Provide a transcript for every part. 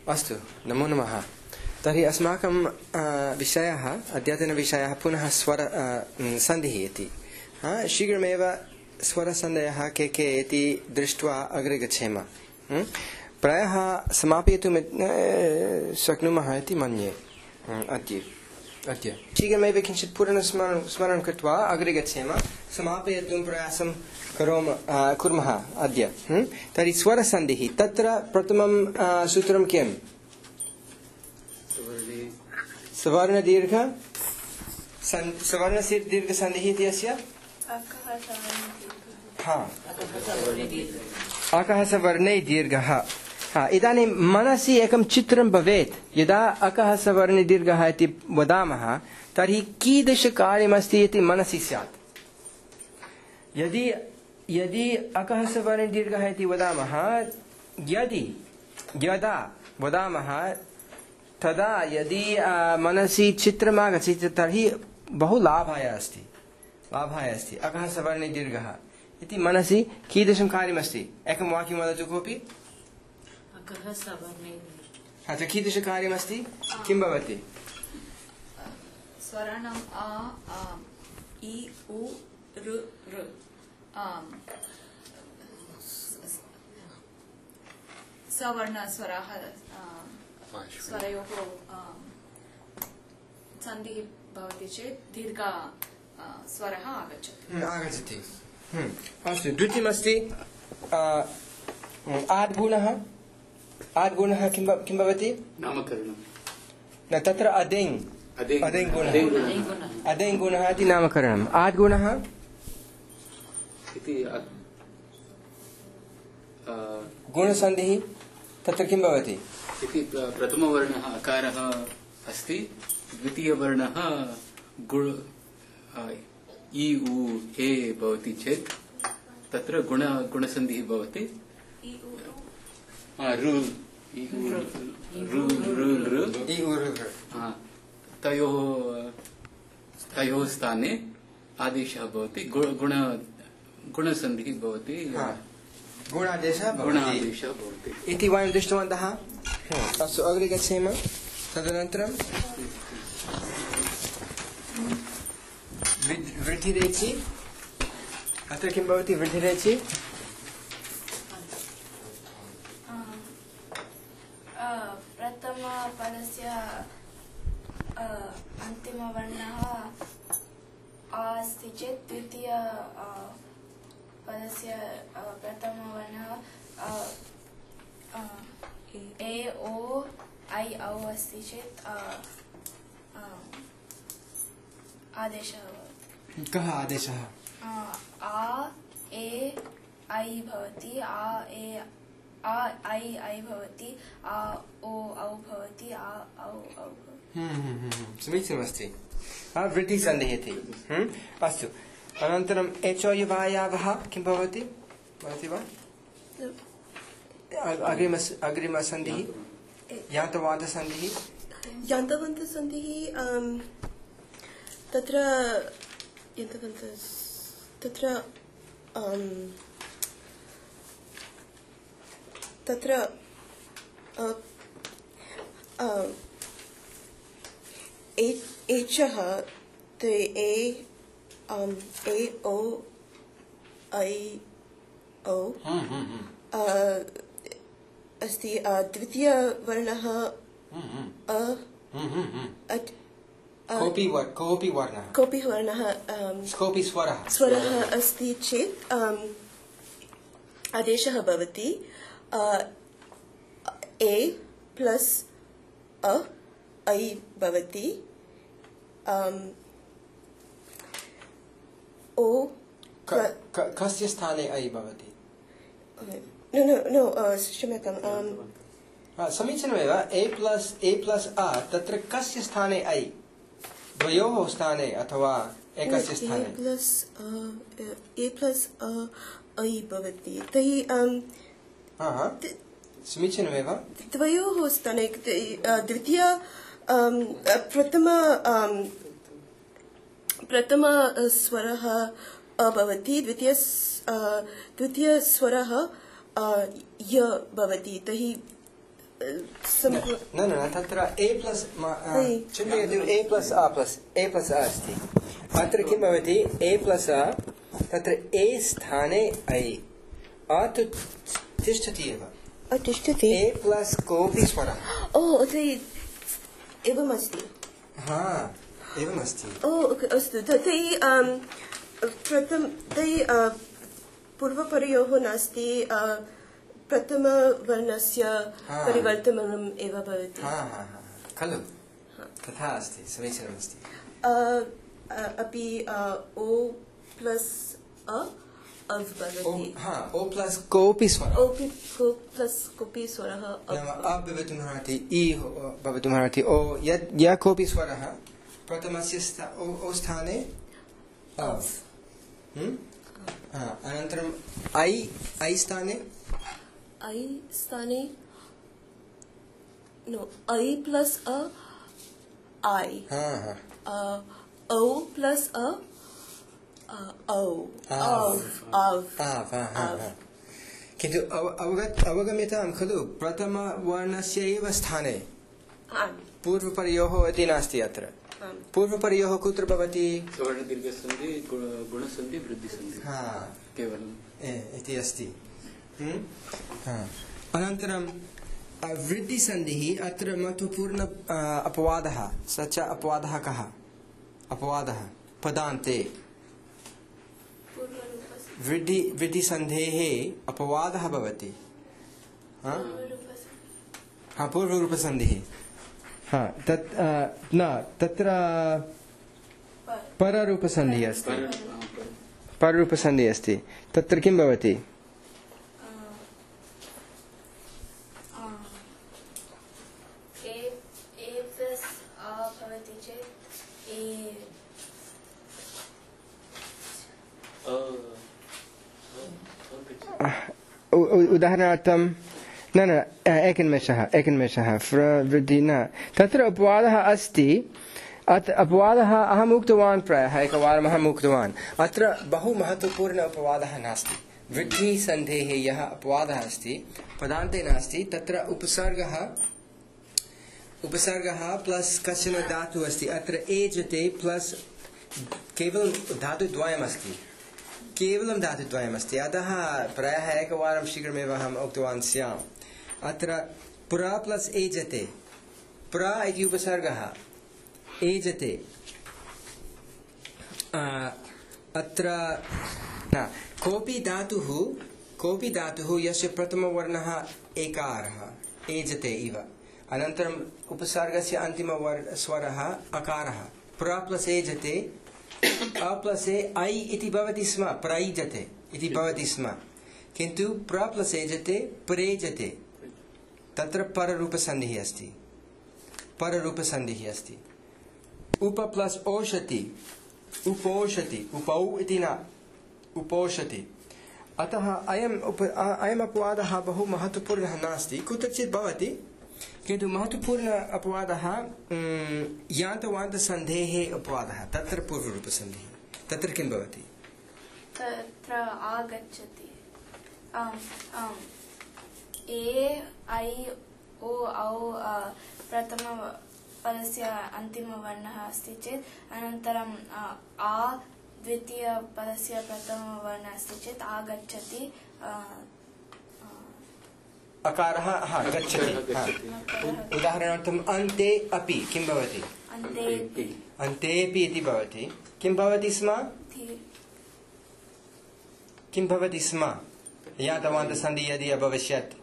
अस्तु, नमो नमः। तर्हि अस्माकं विषयः अद्यतनविषयः पुनः स्वर सन्धिः इति। शीघ्रमेव स्वरसन्धयः के इति दृष्ट्वा अग्रे गच्छेम। प्रायः समापयितुं शक्नुमः इति मन्ये अद्य शीघ्रमेव किञ्चित् स्मरणं कृत्वा अग्रे गच्छेम। समापयितुं प्रयासं कुर्मः अद्य। तर्हि स्वरसन्धिः, तत्र प्रथमं सूत्रं किम्? सवर्णदीर्घ सन्धिः इति अस्य अकः सवर्णे दीर्घः। इदानीं मनसि एकं चित्रं भवेत्। यदा अकः सवर्णे दीर्घः इति वदामः तर्हि कीदृशकार्यमस्ति इति मनसि स्यात्। यदि अकः सवर्णे दीर्घः इति वदामः, यदा वदामः तदा यदि मनसि चित्रम् आगच्छति तर्हि बहु लाभाय अस्ति। अकः सवर्णे दीर्घः इति मनसि कीदृशं कार्यमस्ति? एकं वाक्यं वदतु कोऽपि। अकः सवर्णे कीदृशकार्यमस्ति? किं भवति? स्वराणां अ इ उ ऋ सवर्णस्वराः स्वरयोः सन्धिः भवति चेत् दीर्घ स्वरः आगच्छति। अस्तु, द्वितीयमस्ति आद्गुणः। आद्गुणः किं भवति? नामकरणं। न, तत्र अदेङ् गुणः इति नामकरणम्। आद्गुणः इति गुणसन्धिः, तत्र किं भवति? इति प्रथमवर्णः अकारः अस्ति, द्वितीयवर्णः इ उ ए भवति चेत् तत्र गुणसन्धिः भवति। तयोः स्थाने आदेशः भवति, गुणसन्धिः भवति, गुणादेशः भवति इति वयं दृष्टवन्तः। अस्तु, अग्रे गच्छेम। तदनन्तरं वृद्धिरेचि। अत्र किं भवति वृद्धिरेचि? प्रथमपदस्य अन्तिमवर्णः अस्ति चेत् द्वितीयपदस्य प्रथमवर्णः ए ओ ऐ औ अस्ति चेत् आदेशः भवति। कः आदेशः? आ ए ऐ भवति, आ ऐ भवति, आ ओ औ भवति, आ औ औ भवति। समीचीनमस्ति। वृद्धिसन्धिः इति। अस्तु, अनन्तरम् एचोयवायावः किं भवति? भवति वा? अग्रिमसन्धिः यान्तवान्तसन्धिः। यान्तवान्तसन्धिः तत्र एचः ते ए ओ ऐ ओ अस्ति। द्वितीयवर्णः कोऽपि वर्णः स्वरः अस्ति चेत् आदेशः भवति ए प्लस अ ऐ भवति। ओ कस्य स्थाने ऐ भवति? नो क्षम्यताम्। समीचीनमेव। ए प्लस अ, तत्र कस्य स्थाने ऐ? द्वयोः स्थाने अथवा एकस्य स्थाने? ए प्लस अ ऐ भवति। तर्हि समीचीनमेव। द्वयोः स्थाने द्वितीय प्रथम स्वरः भवति, द्वितीय स्वरः य भवति। तर्हि न न तत्र ए प्लस चिन्तयतु ए प्लस आ अस्ति अत्र किं भवति ए प्लस आ तत्र ए स्थाने ऐ आ तु तिष्ठति एव तिष्ठति ए प्लस कोऽपि स्वरः ओ तर्हि एवमस्ति एवमस्ति अस्तु तर्हि पूर्वपरयोः नास्ति प्रथमवर्णस्य परिवर्तनम् एव भवति खलु तथा अस्ति समीचीनमस्ति अपि ओ प्लस अ अव् भवति ओ प्लस कोऽपि स्वरः ओ प्लस कोऽपि स्वरः अ भवितुमर्हति इ भवितुमर्हति ओ यः कोऽपि स्वरः प्रथमस्य ओ स्थाने अव् अनन्तरम् ऐ स्थाने नो ऐ प्लस अ ऐ ओ प्लस अ किन्तु अवगम्यतां खलु प्रथमवर्णस्य एव स्थाने पूर्वपरयोः इति नास्ति अत्र पूर्वपरयोः कुत्र भवति सवर्णदीर्घसन्धि गुणसन्धि वृद्धिसन्धि केवलम् इति अस्ति अनन्तरं वृद्धिसन्धिः अत्र महत्वपूर्ण अपवादः स च अपवादः कः अपवादः पदान्ते वृद्धिसन्धेः अपवादः भवति पूर्वरूपसन्धिः तत् न तत्र पररूपसन्धिः अस्ति पररूपसन्धिः अस्ति तत्र किं भवति उदाहरणार्थं न एकन्मेषः वृद्धि न तत्र अपवादः अस्ति अपवादः अहम् उक्तवान् प्रायः एकवारम् अहम् उक्तवान् अत्र बहु महत्वपूर्ण अपवादः नास्ति वृद्धिसन्धेः यः अपवादः अस्ति पदान्ते नास्ति तत्र उपसर्गः प्लस कश्चन धातुः अस्ति अत्र एजते प्लस केवलं धातुद्वयमस्ति केवलं धातुद्वयमस्ति अतः प्रायः एकवारं शीघ्रमेव अहम् उक्तवान् स्याम् अत्र पुरा प्लस एजते पुरा इति उपसर्गः एजते अत्र कोऽपि धातुः यस्य प्रथमवर्णः एकारः एजते इव अनन्तरम् उपसर्गस्य अन्तिमस्वरः अकारः पुरा प्लस एजते अ प्लस ऐ इति भवति स्म प्रैजते इति भवति स्म किन्तु प्र प्लस एजते प्रेजते तत्र पररूपसन्धिः अस्ति उप प्लस ओषति उपोषति उपौ इति न उपोषति अतः अयम् अपवादः बहु महत्वपूर्णः नास्ति कुत्रचित् भवति किन्तु महत्वपूर्ण अपवादः यान्तवान्तसन्धेः अपवादः तत्र पूर्वरूपसन्धिः तत्र किं भवति तत्र आगच्छति ए ऐ ओ औ प्रथमपदस्य अन्तिमवर्णः अस्ति चेत् अनन्तरं आ द्वितीयपदस्य प्रथमवर्णः अस्ति चेत् आगच्छति अकारः गच्छति उदाहरणार्थम् अन्ते अपि किं भवति अन्तेऽपि इति भवति किं भवति स्म यान्तवान्तसन्धिः यदि अभविष्यत्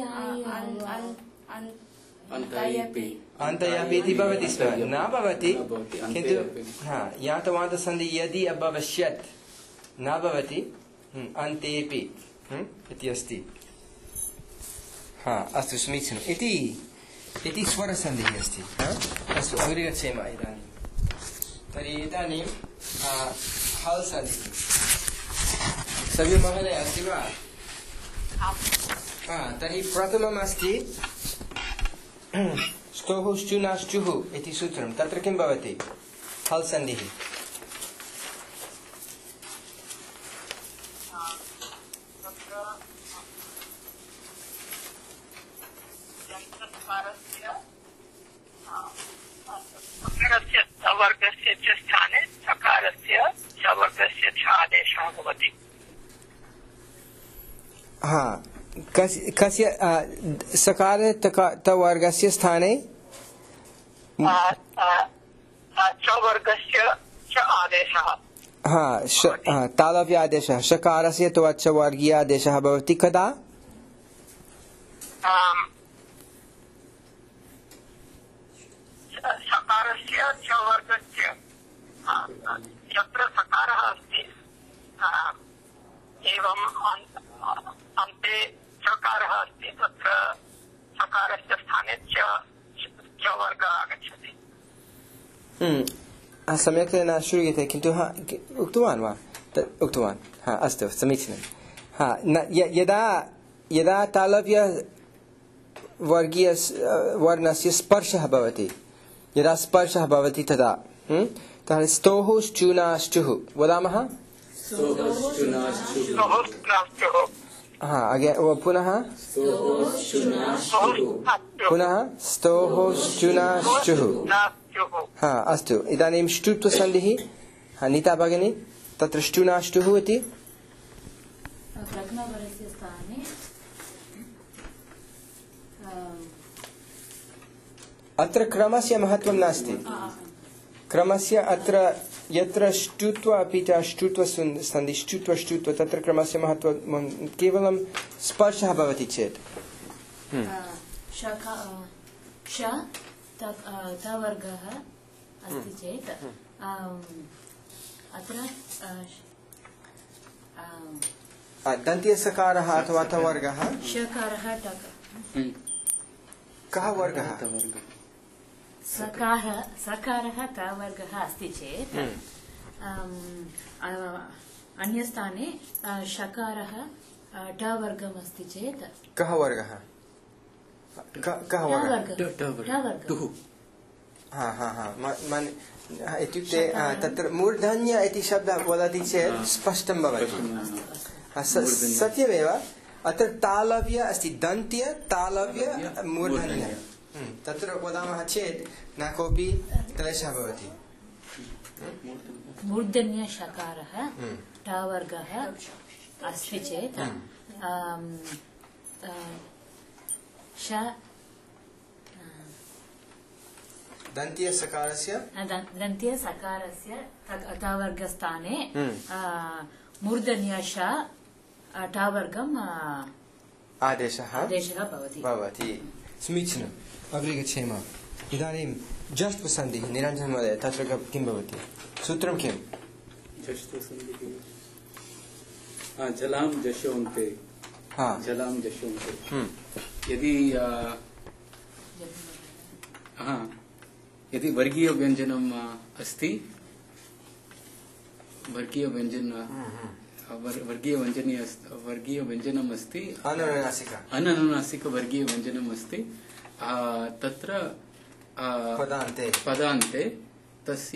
अन्तयपि इति भवति स्म न भवति किन्तु यान्तवान्तसन्धिः यदि अभविष्यत् न भवति अन्तेऽपि इति अस्ति अस्तु समीचीनम् इति स्वरसन्धिः अस्ति अस्तु अग्रे गच्छेम इदानीं तर्हि इदानीं हल् सन्धिः सभी महोदय अस्ति वा तर्हि प्रथमम् अस्ति स्तोः श्चुनाश्चुः इति सूत्रं तत्र किं भवति हल् सन्धिः सकारस्य सवर्गस्य च स्थाने सकारस्य सवर्गस्य च आदेशः भवति। हाँ, कस्य सकारे तवर्गस्य स्थाने चवर्गस्य च आदेशः। हाँ, तालव्य आदेशः शकारस्य त्वच्च वर्गीय आदेशः भवति कदा? सकारस्य च वर्गस्य यत्र सकारः अस्ति एवं अन्ते चकारः अस्ति तत्र सकारस्य स्थाने च वर्गः आगच्छति। सम्यक् न श्रूयते किन्तु उक्तवान् वा? उक्तवान्। अस्तु, समीचीनं। यदा तालव्य वर्गीय वर्णस्य स्पर्शः भवति, यदा स्पर्शः भवति तदा स्तोः श्चूनाश्चुः वदामः। पुनः स्तोः श्चूनाश्चुः। अस्तु, इदानीं ष्टुत्वसन्धिः। नीता भगिनी, तत्र ष्टुनाष्टुः इति प्रथमवर्गस्य स्थाने अत्र क्रमस्य महत्त्वं नास्ति। क्रमस्य अत्र यत्र ष्टुत्व अपि च ष्टुत्वसन्धि ष्टुत्व तत्र क्रमस्य महत्त्वं केवलं स्पर्शः भवति चेत् तवर्गः अस्ति चेत् अत्र दन्त्यसकारः अथवा तवर्गः शकारः कः वर्गः? सकारः तवर्गः अस्ति चेत् अन्यस्थाने शकारः टवर्गम् अस्ति चेत् कः वर्गः? कः वर्गः? इत्युक्ते तत्र मूर्धन्य इति शब्दः वदति चेत् स्पष्टं भवति। सत्यमेव, अत्र तालव्य अस्ति, दन्त्य तालव्य मूर्धन्य। तत्र वदामः चेत् न कोऽपि क्लेशः भवति। मूर्धन्य शकारः टवर्गः अस्ति चेत् दन्त्यसकारस्य तवर्गस्थाने मूर्धन्य श टवर्गम् आदेशः भवति। समीचीनम्। अग्रे गच्छेम। इदानीं जष्ट्वसन्धिः। निरञ्जन महोदय, तत्र किं भवति? सूत्रं किम्? जलां जशोन्ते। जलां जशोन्ते। यदि वर्गीय व्यञ्जनम् अस्ति, वर्गीय व्यञ्जनम् अस्ति, अननुनासिक वर्गीय व्यञ्जनम् अस्ति, तत्र पदान्ते तस्य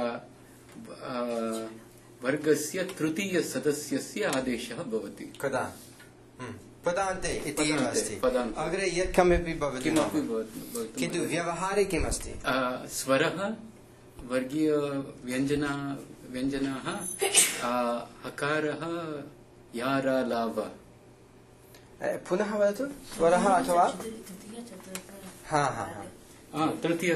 वर्गस्य तृतीय सदस्यस्य आदेशः भवति। कदा? पदान्ते इति एव अस्ति। अग्रे यत् किमपि भवति, किन्तु व्यवहारे किम् अस्ति? स्वरः, वर्गीय व्यञ्जनाः, हकारः, यारालाव। पुनः वदतु। स्वरः अथवा तृतीय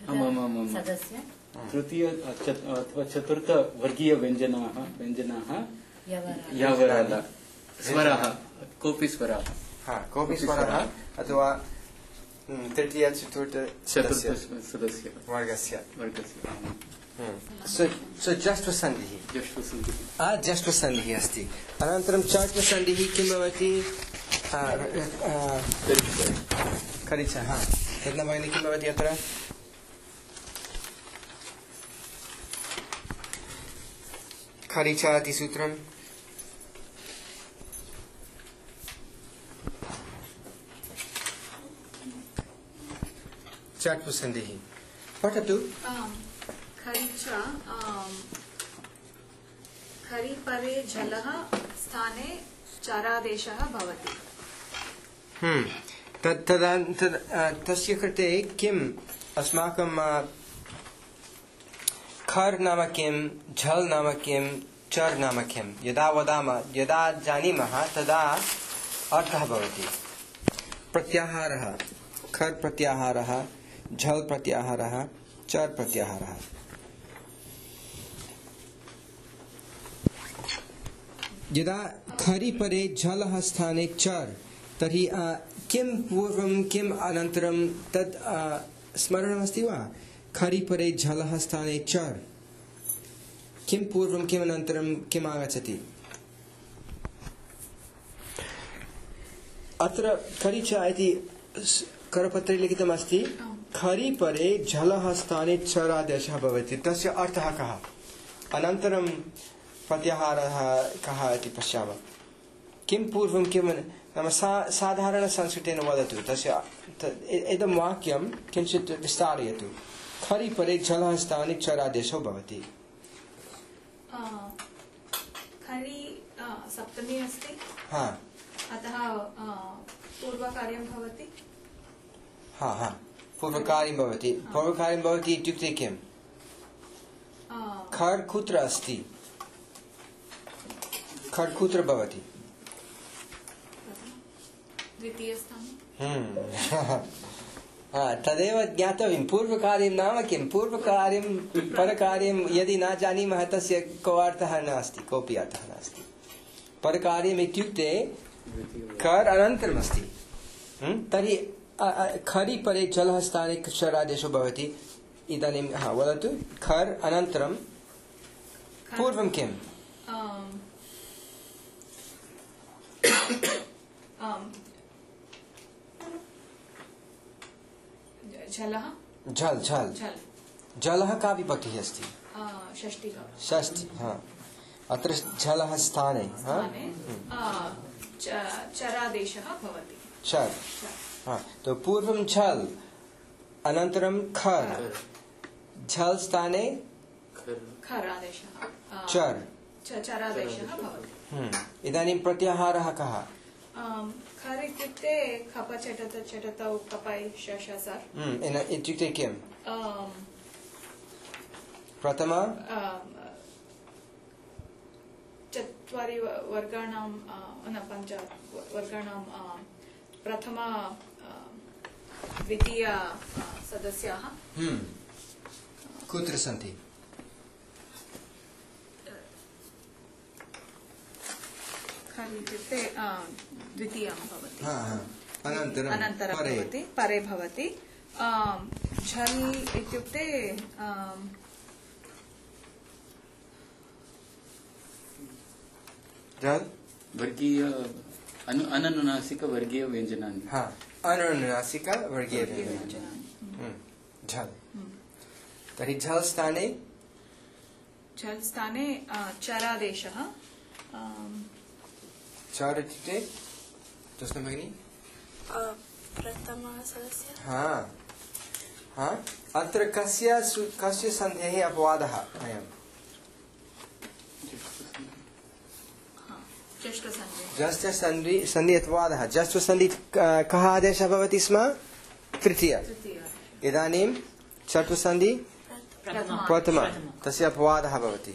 अथवा चतुर्थ वर्गीय व्यञ्जनाः यावराला। स्वरः, कोऽपि स्वरः, अथवा तृतीय चतुर्थ सदस्य वर्गस्य। जष्ट्वसन्धिः अस्ति। अनन्तरं चट्वसन्धिः किं भवति? खरिचा। रत्नभगिनी, किं भवति अत्र? खरिचा इति सूत्रम्। चट्वसन्धिः पठतु। खरिचा खरिपरे जलः स्थाने चरादेशः भवति। तस्य कृते किम् अस्माकं खर् नाम किं, झल् नाम किं, चर् नाम किं, यदा वदामः, यदा जानीमः तदा अर्थः भवति। प्रत्याहारः, खर् प्रत्याहारः, झल् प्रत्याहारः, चर् प्रत्याहारः। यदा खरि परे झलः स्थाने चर्, तर्हि किं पूर्वं किम् अनन्तरं तत् स्मरणमस्ति वा? खरि परे झलः स्थाने चर्, किं पूर्वं किम् अनन्तरं किम् आगच्छति? अत्र खरि च इति करपत्रे लिखितमस्ति, खरि परे झलः स्थाने चर् आदेशः भवति। तस्य अर्थः कः? अनन्तरं प्रत्याहारः कः इति पश्यामः। किं पूर्वं किम्, नाम साधारणसंस्कृतेन वदतु। तस्य इदं वाक्यं किञ्चित् विस्तारयतु। खरि परे झलः स्थाने चर् आदेशो भवति। खरि सप्तमी अस्ति, अतः पूर्वकार्यं भवति। पूर्वकार्यं भवति। पूर्वकार्यं भवति इत्युक्ते किम्? खर् कुत्र अस्ति? खर् कुत्र भवति? द्वितीयस्थाने। तदेव ज्ञातव्यं। पूर्वकार्यं नाम किं? पूर्वकार्यं परकार्यं यदि न जानीमः तस्य को अर्थः नास्ति, कोऽपि अर्थः नास्ति। परकार्यम् इत्युक्ते खर् अनन्तरम् अस्ति। तर्हि खरि परे झलः स्थाने चर् आदेशो भवति। इदानीं वदतु, खर् अनन्तरं पूर्वं किम्? झलः का विभक्तिः अस्ति? षष्ठी। अत्र झलः स्थाने चरादेशः भवति। चर्। तो पूर्वं झल्, अनन्तरं खर्, झल् स्थाने चर्, चरादेशः भवति। इदानीं प्रत्याहारः कः? खर् इत्युक्ते खप चटत चटतौ कपै शशसर् इत्युक्ते किम्? प्रथम चत्वारि वर्गाणां पञ्च वर्गाणां प्रथम द्वितीय सदस्याः कुत्र सन्ति? इत्युक्ते द्वितीयं भवति। अनन्तरं भवति, परे भवति। झल् इत्युक्ते वर्गीय अननुनासिक वर्गीय व्यञ्जनानि। अननुनासिक वर्गीय व्यञ्जनानि। झल्। तर्हि झल् स्थाने चरादेशः। चर् इत्युक्ते ज्योत्स्ना भगिनी? प्रथमसदस्यः। अत्र कस्य सन्धेः अपवादः अयम्? जस्त्वसन्धि अपवादः। जस्त्वसन्धि कः आदेशः भवति स्म? तृतीय। इदानीं चतुस्सन्धि प्रथम, तस्य अपवादः भवति।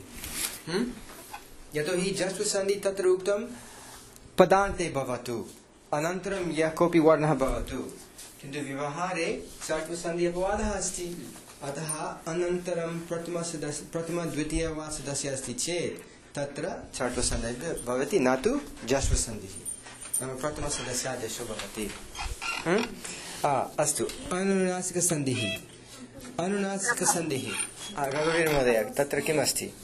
यतोहि जस्त्वसन्धि तत्र उक्तं पदान्ते भवतु, अनन्तरं यः कोऽपि वर्णः भवतु, किन्तु व्यवहारे चतुस्सन्धि अपवादः अस्ति। अतः अनन्तरं प्रथम द्वितीय वा सदस्यः अस्ति चेत् तत्र चतुस्सन्धिः भवति, न तु जस्त्वसन्धिः। नाम प्रथमसदस्यादेशो भवति। अस्तु, अनुनासिकसन्धिः। अनुनासिकसन्धिः रघुवीर महोदय, तत्र किम् अस्ति?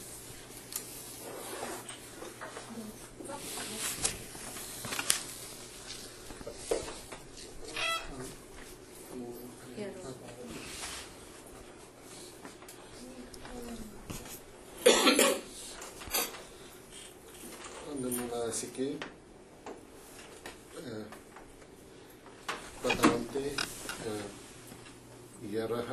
अनुनासिके पदान्ते यरः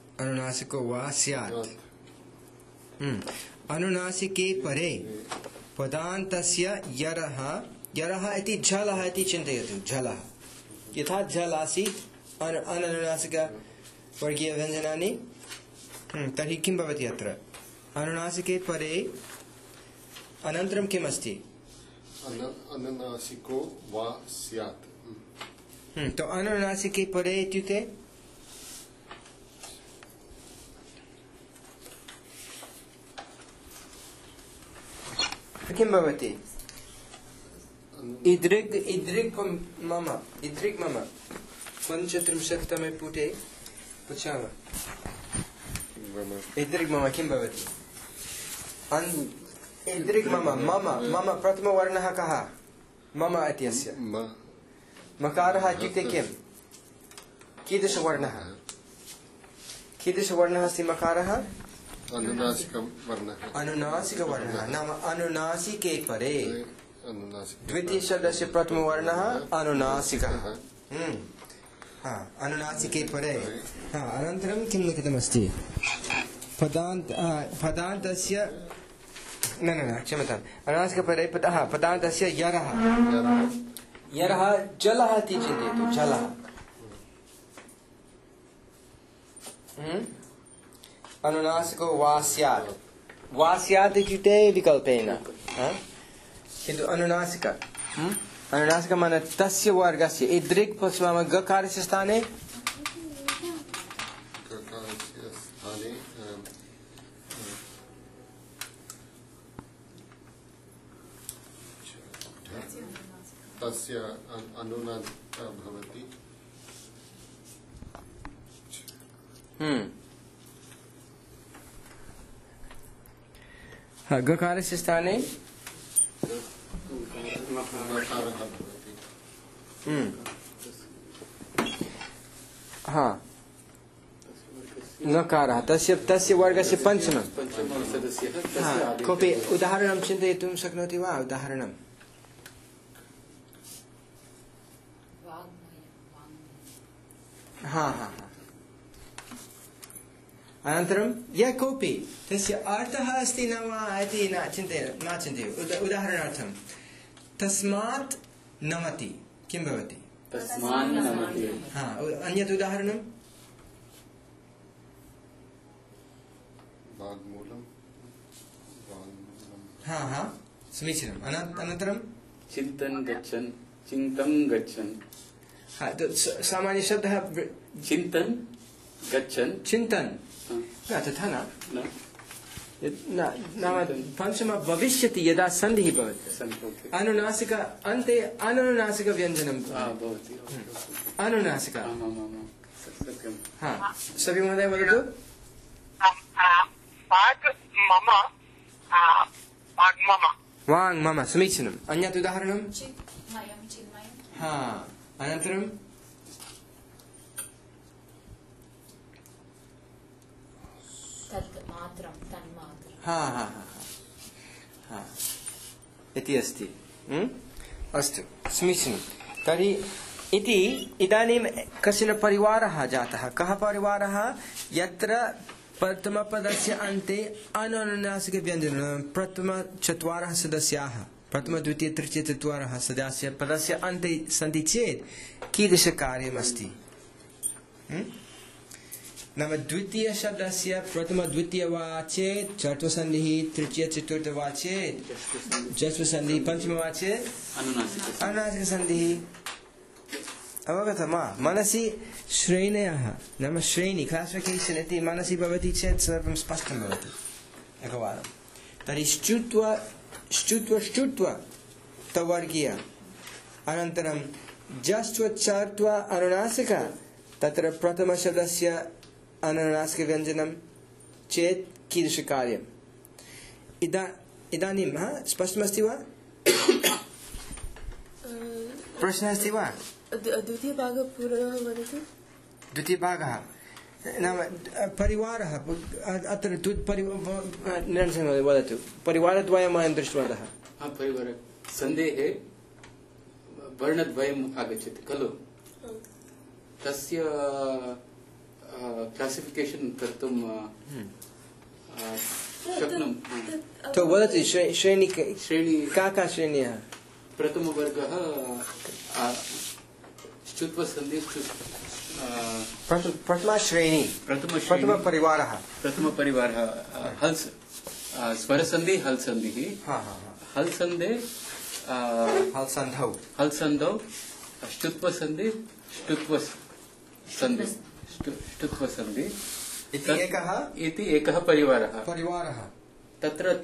अनुनासिको वा स्यात्। अनुनासिके परे पदान्तस्य यरः यरः इति झलः इति चिन्तयतु झलः यथा झल आसीत् अनुनासिक वर्गीयव्यञ्जनानि तर्हि किं भवति अत्र अनुनासिके परे अनन्तरं किम् अस्ति अनुनासिको वा स्यात् तो अनुनासिके परे इत्युक्ते किं भवति इद्रिक् मम 35तमे पुटे पृच्छामः इद्रिक् मम किं भवति इद्रिक् मम प्रथमवर्णः कः मम इत्यस्य मकारः इत्युक्ते किं कीदृशवर्णः अस्ति मकारः अनुनासिकवर्णः नाम अनुनासिके परे द्वितीयशब्दस्य प्रथमवर्णः अनुनासिकः अनुनासिके परे अनन्तरं किं लिखितमस्ति पदान्तस्य न क्षम्यताम् अनुनासिकपरे पदान्तस्य यरः जलः इति चिन्तयतु जलः अनुनासिको वा स्यात् इत्युक्ते विकल्पेन किन्तु अनुनासिक माने तस्य वर्गस्य इद्रिक् पश्यामः गकारस्य स्थाने तस्य अनुनासिकः भवति गकारस्य स्थाने नकारः तस्य वर्गस्य पंचमः कोऽपि उदाहरणं चिन्तयितुं शक्नोति वा उदाहरणं अनन्तरं यः कोऽपि तस्य अर्थः अस्ति न वा इति न चिन्तयतु उदाहरणार्थं तस्मात् नमति किं भवति अन्यत् उदाहरणं समीचीनम् अनन्तरं चिन्तं गच्छन् सामान्यशब्दः चिन्तन् तथा नाम पंचमः भविष्यति यदा सन्धिः भवति अनुनासिक अन्ते अनुनासिकव्यञ्जनं भवति अनुनासिक सभी महोदय वदतु वाङ् मम समीचीनम् अन्यत् उदाहरणं अनन्तरं इति अस्ति अस्तु समीचीनं तर्हि इति इदानीं कश्चन परिवारः जातः कः परिवारः यत्र प्रथमपदस्य अन्ते अनुनासिकव्यञ्जनं प्रथमचत्वारः सदस्याः प्रथम द्वितीय तृतीय चत्वारः सदस्य पदस्य अन्ते सन्ति चेत् कीदृशकार्यमस्ति नाम द्वितीय शब्दस्य प्रथम द्वितीय वा चेत् चतुर्थसन्धिः तृतीय चतुर्थ वा चेत् जस्वसन्धिः पंचम वा चेत् अनुनासिकसन्धिः अवगतं वा मनसि श्रेणयः नाम श्रेणी क्लासिफिकेशन् इति मनसि भवति चेत् सर्वं स्पष्टं भवति एकवारं तर्हि श्चुत्व तवर्गीय अनन्तरं जस्त्व चर्त्व अनुनासिक तत्र प्रथमशब्दस्य अनुनासिकव्यञ्जनं चेत् कीदृशकार्यम् इदानीं स्पष्टमस्ति वा प्रश्नः अस्ति वा द्वितीयभागः पुनः वदतु द्वितीयभागः नाम परिवारः अत्र वदतु परिवारद्वयं वयं दृष्टवन्तः परिवार सन्देहे वर्णद्वयम् आगच्छति खलु तस्य क्लासिफिकेशन् कर्तुं शक्नुम तो वदतु श्रेणी श्रेणी का श्रेण्यः प्रथमवर्गः ष्टुत्वसन्धि प्रथमा श्रेणी प्रथमपरिवारः हल् स्वरसन्धि हल् सन्धिः हल् सन्धे हल् सन्धौ ष्टुत्वसन्धि ष्टुत्वसन्धि इति एकः परिवारः तत्र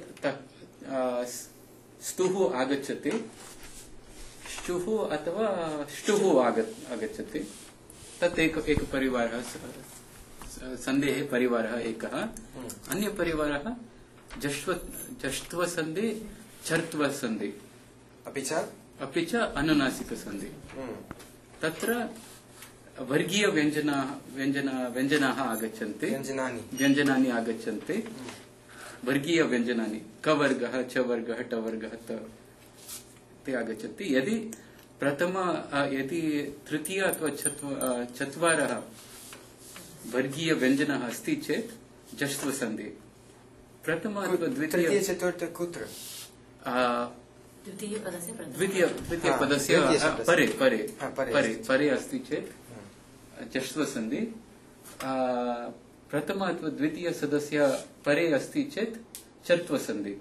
स्तुः आगच्छति ष्टुः अथवा ष्टुः आगच्छति तत् एक परिवारः सन्धेः परिवारः एकः अन्य परिवारः जष्ट्वसन्धि चर्त्वसन्धि अपि च अनुनासिकसन्धि तत्र वर्गीय व्यञ्जनाः आगच्छन्ति व्यञ्जनानि आगच्छन्ति वर्गीय व्यञ्जनानि कवर्गः च वर्गः ट वर्गः ते आगच्छन्ति यदि तृतीय अथवा चत्वारः वर्गीय व्यञ्जनः अस्ति चेत् जष्ट्वसन्धि प्रथम अथवा द्वितीय चतुर्थ कुत्र द्वितीयपदस्य परे अस्ति चेत् जष्ट्वसन्धि प्रथम अथवा द्वितीय सदस्य परे अस्ति चेत् चर्त्वसन्धि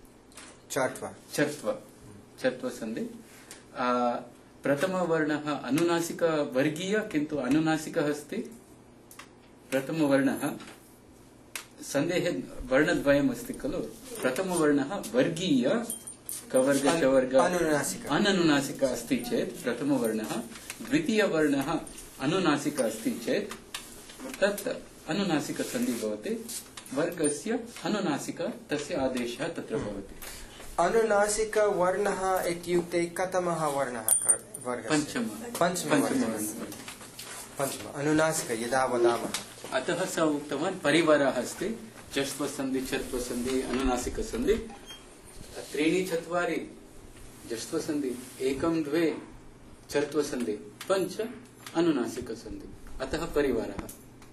चर्त्वसन्धि प्रथमवर्णः अनुनासिकवर्गीय किन्तु अनुनासिकः अस्ति प्रथमवर्णः सन्धेः वर्णद्वयम् अस्ति खलु प्रथमवर्णः वर्गीय कवर्ग चवर्ग अननुनासिक अस्ति चेत् प्रथमवर्णः द्वितीयवर्णः अनुनासिक अस्ति चेत् तत् अनुनासिकसन्धि भवति वर्गस्य अनुनासिक तस्य आदेशः तत्र भवति अनुनासिकवर्णः इत्युक्ते कतमः वर्णः पञ्चमः अनुनासिक यदा वदामः अतः स उक्तवान् परिवारः अस्ति जष्ट्वसन्धि चर्त्वसन्धि अनुनासिकसन्धि त्रीणि चत्वारि जष्ट्वसन्धि एकं द्वे चर्त्वसन्धि पञ्च अनुनासिकसन्धि अतः परिवारः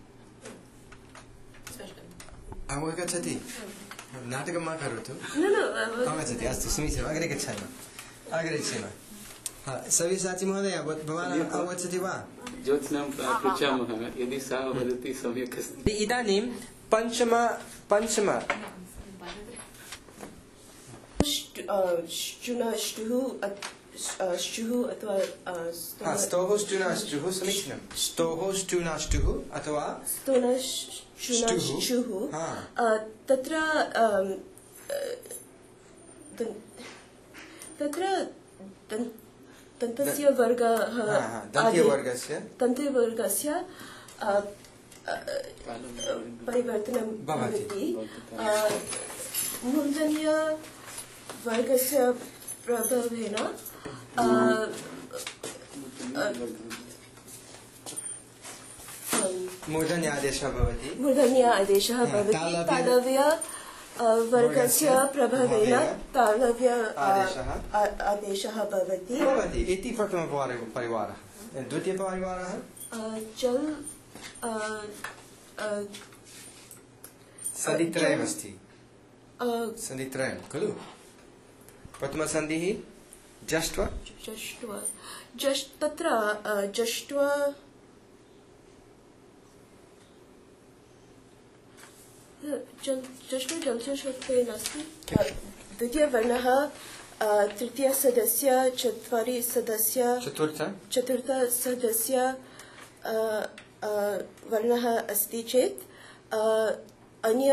अवगच्छति नाटकं मा करोतु अवगच्छति अस्तु समीचीनम् अग्रे गच्छामः सव्यसाची महोदय भवान् अवगच्छति वा ज्योत्स्नां पृच्छामः यदि सा वदति सम्यक् अस्ति इदानीं पञ्चम ष्टुः अथवा स्तोः ष्टुनाष्टुः समीचीनं स्तोः ष्टुनाष्टुः अथवा ष्टुः तत्र तन्तस्य वर्गः तन्तवर्गस्य परिवर्तनं भवति मूर्धन्यवर्गस्य प्रभावेन मूर्धन्यादेशः भवति तालव्य वर्गस्य प्रभावेन तालव्य आदेशः भवति इति प्रथमपरिवारः द्वितीयपरिवारः सन्धित्रयमस्ति सन्धित्रयं खलु प्रथमसन्धिः जष्ट्व तत्र जष्ट्व जलशब्दे नास्ति द्वितीयवर्णः तृतीयसदस्य चतुर्थसदस्य वर्णः अस्ति चेत् अन्य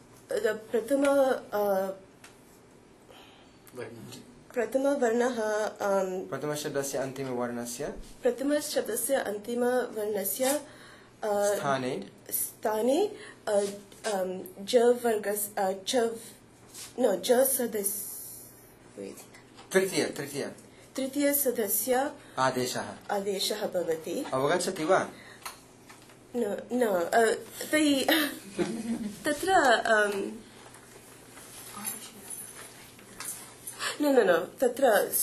प्रथमवर्णः प्रथमशब्दस्य अन्तिमवर्णस्य स्थाने तृतीयसदस्य आदेशः भवति अवगच्छति वा न तत्र न तत्र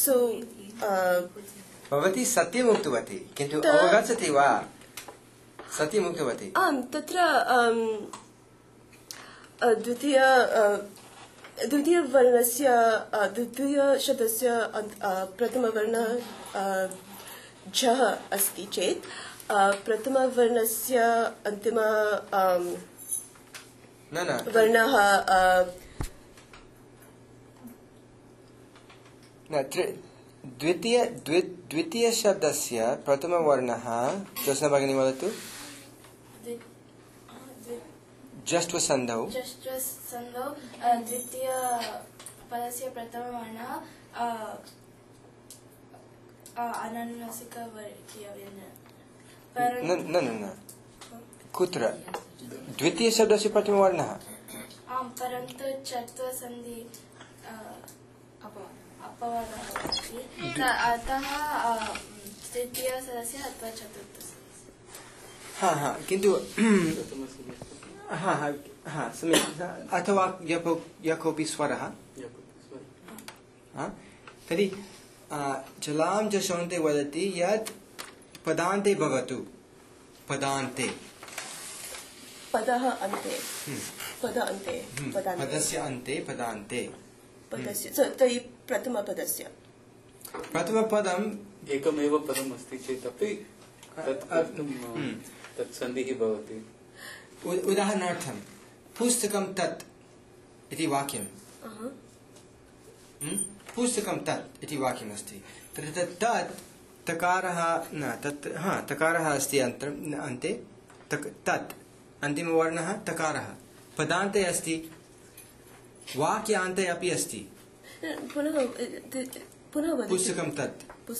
भवती सत्यम् उक्तवती किन्तु अवगच्छति वा सत्यम् उक्तवती आम् तत्र द्वितीयवर्णस्य द्वितीयशब्दस्य प्रथमवर्णः झः अस्ति चेत् प्रथमवर्णस्य अन्तिम वर्णः द्वितीयशब्दस्य प्रथमवर्णः ज्योत्स्ना भगिनी वदतु जष्ट्वसन्धौ द्वितीयपदस्य प्रथमवर्णः अनुनासिकवर्गीयव्यञ्जनम् न कुत्र द्वितीयशब्दस्य प्रथमवर्णः आम् परन्तु चत्वसन्धि अपवादः अस्ति अतः तृतीयसदस्य अथवा चतुर्थसदस्य किन्तु सम्यक् अथवा यः कोऽपि स्वरः तर्हि जलां च शौन्ते वदति यत् पदान्ते भवतु पदान्ते पदः अन्ते पदस्य अन्ते पदान्ते पदस्य तर्हि प्रथमपदस्य प्रथमपदम् एकमेव पदम् अस्ति चेदपि तत् सन्धिः भवति उदाहरणार्थं पुस्तकं तत् इति वाक्यं पुस्तकं तत् इति वाक्यमस्ति तत्र तत् तकारः न तत् तकारः अस्ति अन्ते तत् अन्तिमवर्णः तकारः पदान्ते अस्ति वाक्यान्ते अपि अस्ति पुनः पुस्तकं तत्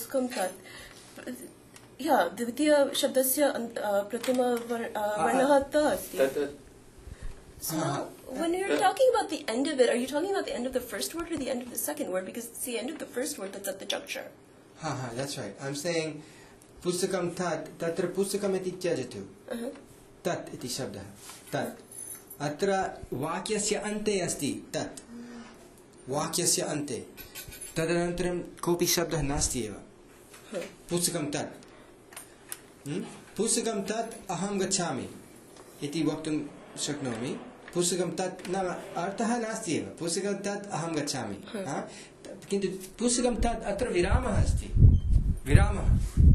द्वितीयशब्दस्य प्रथमवर्णः त अस्ति. So when you're talking about the end of it, are you talking about the end of the first word or the end of the second word? Because it's the end of the first word that's at the juncture. That's right. I'm saying pustakam tat tatra pustakam iti tyajatu. Tat iti shabdah. Tat. Atra vakyasya ante asti tat. Vakyasya ante. Tadanantaram kopi shabdah nasti eva. Pustakam tat. Pustakam tat aham gacchami. Iti vaktum शक्नोमि पुस्तकं तत् नाम अर्थः नास्ति एव पुस्तकं तत् अहं गच्छामि किन्तु पुस्तकं तत् अत्र विरामः अस्ति विरामः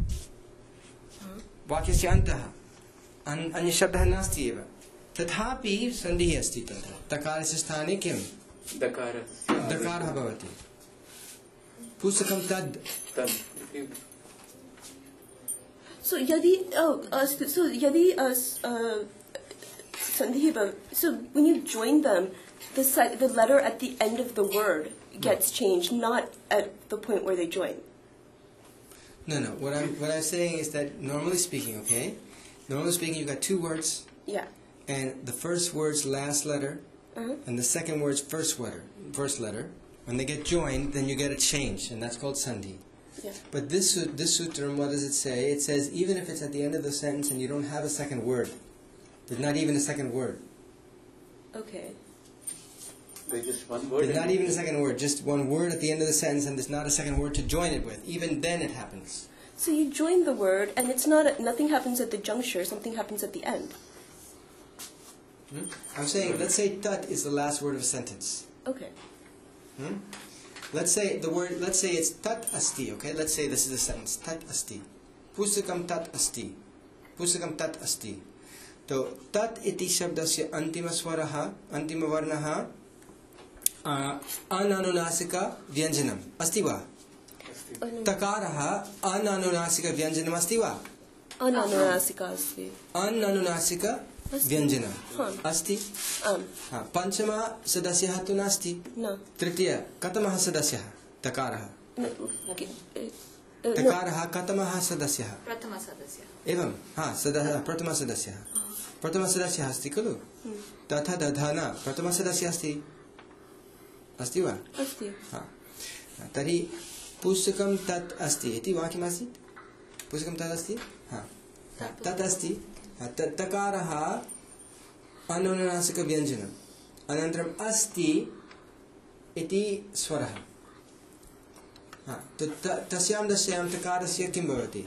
वाक्यस्य अन्तः अन्यशब्दः नास्ति एव तथापि सन्धिः अस्ति तत्र तकारस्य स्थाने किं दकारः भवति पुस्तकं तद् So यदि so when you join them, the letter at the end of the word gets changed, not at the point where they join. No. What I'm saying is that normally speaking, you got two words. Yeah. And the first word's last letter, and the second word's first letter. When they get joined, then you get a change, and that's called sandhi. Yeah. But this sutram, what does it say? It says even if it's at the end of the sentence and you don't have a second word. There's not even a second word. Okay. There's just one word. There's not even a second word. Just one word at the end of the sentence, and there's not a second word to join it with. Even then, it happens. So you join the word, and it's not. Nothing happens at the juncture. Something happens at the end. I'm saying, let's say tat is the last word of a sentence. Okay. Let's say it's tat asti. Okay. Let's say this is a sentence. Tat asti. Pustakam tat asti. Pustakam tat asti. तो तत् इति शब्दस्य अन्तिमस्वरः अन्तिमवर्णः अनानुनासिक व्यञ्जनम् अस्ति वा तकारः अनानुनासिक व्यञ्जनम् अस्ति वा अनानुनासिक व्यञ्जनम् अस्ति पञ्चमः सदस्यः तु नास्ति तृतीय कतमः सदस्यः तकारः कतमः सदस्यः एवं प्रथमसदस्यः अस्ति खलु तथा दधान प्रथमसदस्यः अस्ति वा अस्ति तर्हि पुस्तकं तत् अस्ति इति वाक्यमासीत् पुस्तकं तत् अस्ति तत् अस्ति तकारः अनुनासिकव्यञ्जनम् अनन्तरम् अस्ति इति स्वरः तस्यां दशायां तकारस्य किं भवति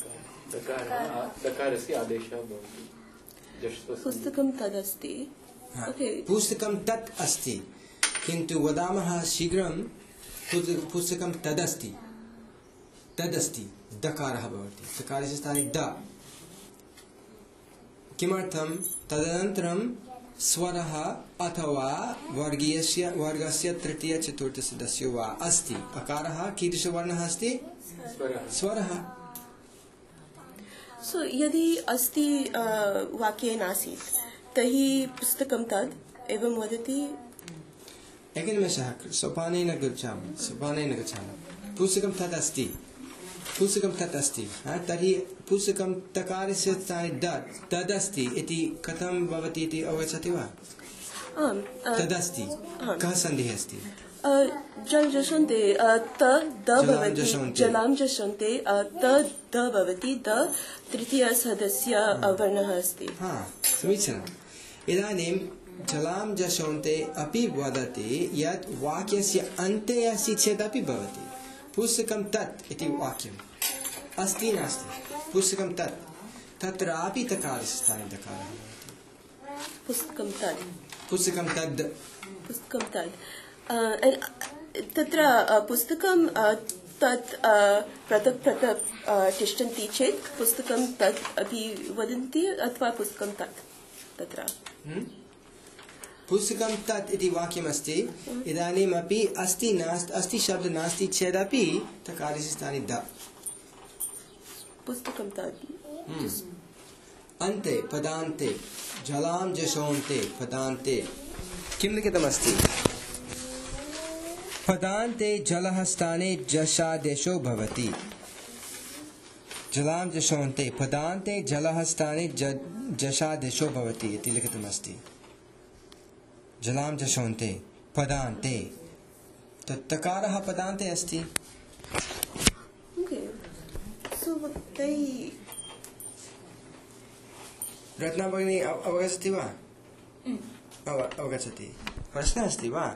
दकारस्य आदेशः भवति पुस्तकं तदस्ति Okay. पुस्तकं तत् अस्ति किन्तु वदामः शीघ्रं पुस्तकं तदस्ति तदस्ति दकारः भवति दकारस्य स्थाने द किमर्थं तदनन्तरं स्वरः अथवा वर्गस्य तृतीय चतुर्थ सदस्यो वा अस्ति अकारः कीदृशवर्णः अस्ति स्वरः So यदि अस्ति वाक्ये नासीत् तर्हि पुस्तकं तद् एवं वदति एकनिमेषः सोपानेन गच्छामः पुस्तकं तत् अस्ति तर्हि पुस्तकं तकारस्य स्थाने तदस्ति इति कथं भवति इति अवगच्छति वा तदस्ति कः सन्धिः अस्ति जल जशन्ते त द भवति जलां जशन्ते त द भवति द तृतीय सदस्य वर्णः अस्ति समीचीनम् इदानीं जलां जशन्ते अपि वदति यत् वाक्यस्य अन्ते अस्ति चेदपि भवति पुस्तकं तत् इति वाक्यम् अस्ति नास्ति पुस्तकं तत् तत्रापि तकारस्य स्थाने दकारः पुस्तकं तद् तत्र पुस्तकं तत् पृथक् तिष्ठन्ति चेत् पुस्तकं तत् अपि वदन्ति अथवा पुस्तकं तत् तत्र पुस्तकं तत् इति वाक्यमस्ति इदानीमपि अस्ति शब्दः नास्ति चेदपि तकारस्य स्थाने द पुस्तकं तत् अन्ते पदान्ते जलां जशोन्ते पदान्ते किं लिखितमस्ति पदान्ते जलः स्थाने जशादेशो भवति जलां जशोन्ते पदान्ते जलः स्थाने जशादेशो भवति इति लिखितमस्ति जलां जशोन्ते पदान्ते तकारः पदान्ते अस्ति रत्ना भगिनी अवगच्छति वा अवगच्छति प्रश्नः अस्ति वा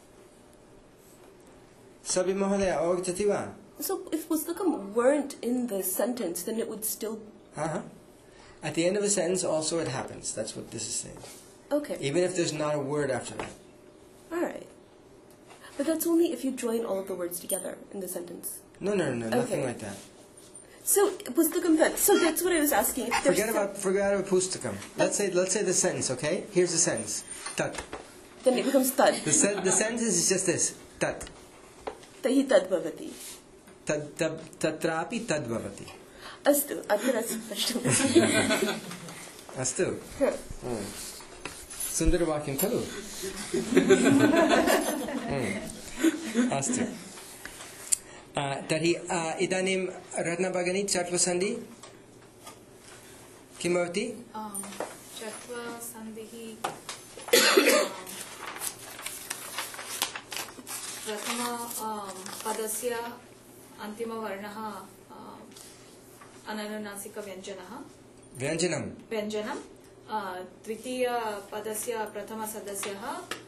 सभी महोदय अवगच्छति वा So if pustakam weren't in the sentence, then it would still... At the end of a sentence also it happens. That's what this is saying. Okay. Even if there's not a word after that. Alright. But that's only if you join all of the words together in the sentence. No, nothing like that. So pustakam tad. So that's what I was asking. Forget about pustakam. Let's say the sentence, okay? Here's the sentence. Tat. Then it becomes tad. The sentence is just this. Tat. Tahi tad bhavati. Tatrapi tad bhavati. Astu. Atra spashtam. Astu. Sundaravakyam खलु अस्तु तर्हि इदानीं रत्नभगिनी चट्वसन्धि किं भवति चट्वसन्धिः प्रथम पदस्य अन्तिमवर्णः अननुनासिकव्यञ्जनः व्यञ्जनं द्वितीय पदस्य प्रथमसदस्यः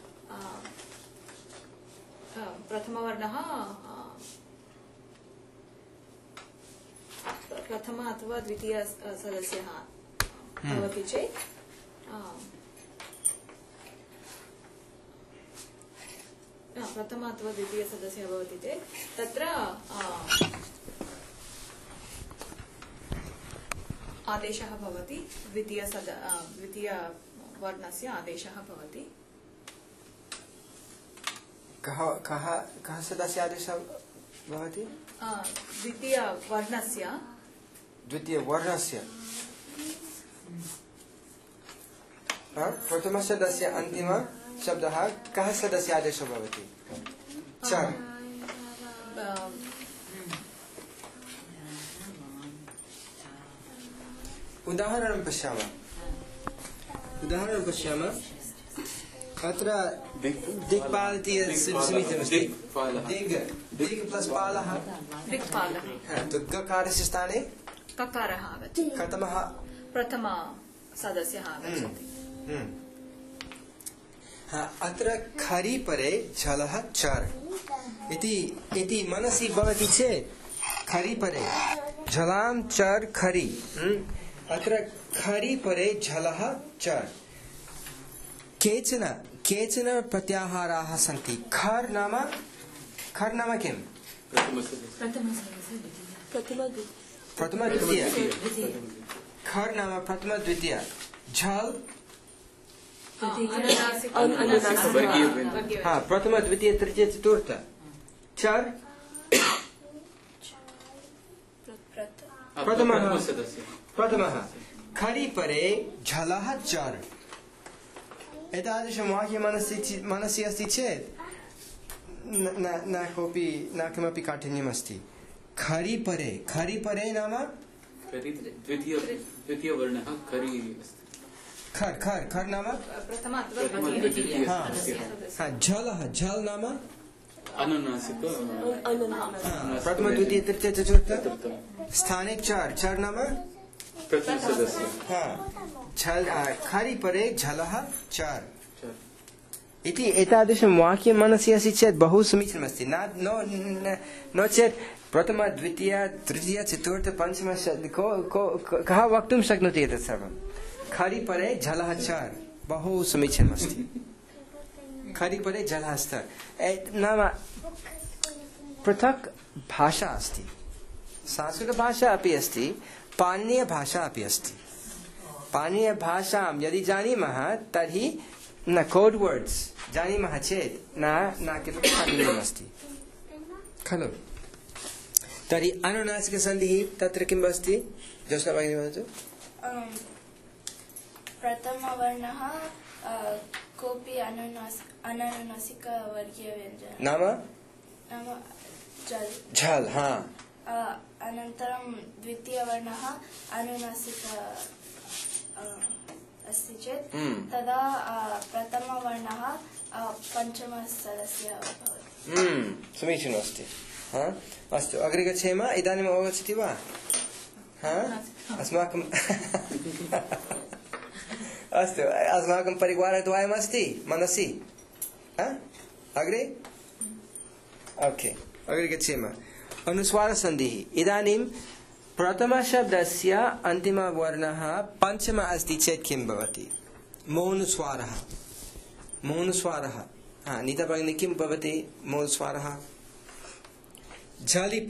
प्रथमवर्णः प्रथम अथवा द्वितीय सदस्यः भवति चेत् प्रथम अथवा द्वितीय सदस्यः भवति चेत् तत्र आदेशः भवति द्वितीय वर्णस्य आदेशः भवति कः सदस्य आदेशः भवति द्वितीय वर्णस्य प्रथमसदस्य अन्तिम शब्दः कः सदस्य आदेशः भवति च उदाहरणं पश्यामः अत्र दिक्पाल इति समीचीनमस्ति दिक् प्लस् पालः दिक्पालः तो गकारस्य स्थाने ककारः आगच्छति कथमः प्रथम सदस्यः आगच्छति अत्र खरि परे झलः चर् इति मनसि भवति चेत् खरि परे झलां चर् खरि अत्र खरि परे झलः चर् केचन प्रत्याहाराः सन्ति। खर् नाम किं? प्रथम द्वितीय। खर् नाम प्रथम द्वितीय। झल् हाँ प्रथम द्वितीय तृतीय चतुर्थ। चर् प्रथमः। खरि परे झलः चर्। एतादृशं वाक्यं मनसि अस्ति चेत् न किमपि काठिन्यम् अस्ति। खरि परे नाम द्वितीय वर्णः खरि अस्ति। खर् नाम झल् नाम अनुनासिक प्रथम द्वितीय तृतीय चतुर्थ स्थाने चर् नाम प्रथम सदस्य। खरि परे झलः चर् इति एतादृशं वाक्यं मनसि अस्ति चेत् बहु समीचीनमस्ति। नो चेत् प्रथम द्वितीय तृतीय चतुर्थ पञ्चम कः वक्तुं शक्नोति एतत् सर्वं? खरि परे झलः चर् बहु समीचीनमस्ति। खरि परे झलः चर् नाम पृथक् भाषा अस्ति। संस्कृतभाषा अपि अस्ति, पाणिनीयभाषा अपि अस्ति। पाणिनीयभाषां यदि जानीमः तर्हि न कोड् वर्ड्स् जानीमः चेत् न किमपि काठिन्यमस्ति खलु। तर्हि अनुनासिकसन्धिः तत्र किम् अस्ति? जोष्ना भगिनी वदतु। प्रथमवर्णः कोऽपि अनानुनासिकवर्गीयव्यञ्जनः नाम झल्। हाँ अनन्तरं द्वितीयवर्णः अनुनासिक अस्ति चेत् तदा प्रथमवर्णः पञ्चमसदस्यः भवति। समीचीनमस्ति। अस्तु अग्रे गच्छेम। इदानीम् अवगच्छति वा? अस्माकं अस्तु अस्माकं परिवारद्वयमस्ति मनसि। अग्रे ओके अग्रे गच्छेम। अनुस्वारसन्धिः। इदानीं प्रथमशब्दस्य अन्तिमवर्णः पञ्चमः अस्ति चेत् किं भवति? मौनुस्वारः। नीता भगिनी किं भवति मौनुस्वारः? झलि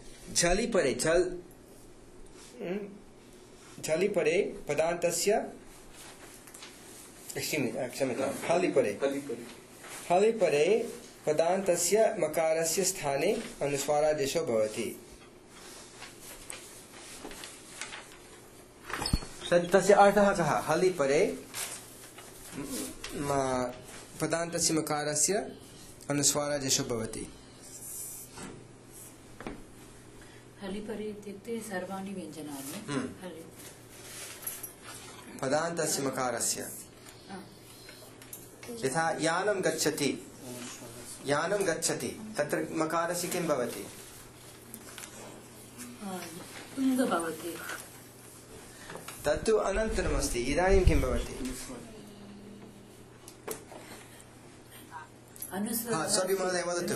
परे पदान्तस्य क्षम्यतां हलि परे पदान्तस्य मकारस्य स्थाने अनुस्वारादेशो भवति। तस्य अर्थः कः? हलि परे पदान्तस्य मकारस्य अनुस्वारादेशो भवति। हलि परे इत्युक्ते सर्वाणि व्यञ्जनानि पदान्तस्य मकारस्य। यथा यानं गच्छति तत्र मकारस्य किं भवति? भवति। तत्तु अनन्तरमस्ति। इदानीं किं भवति? सॉरी महोदय वदतु।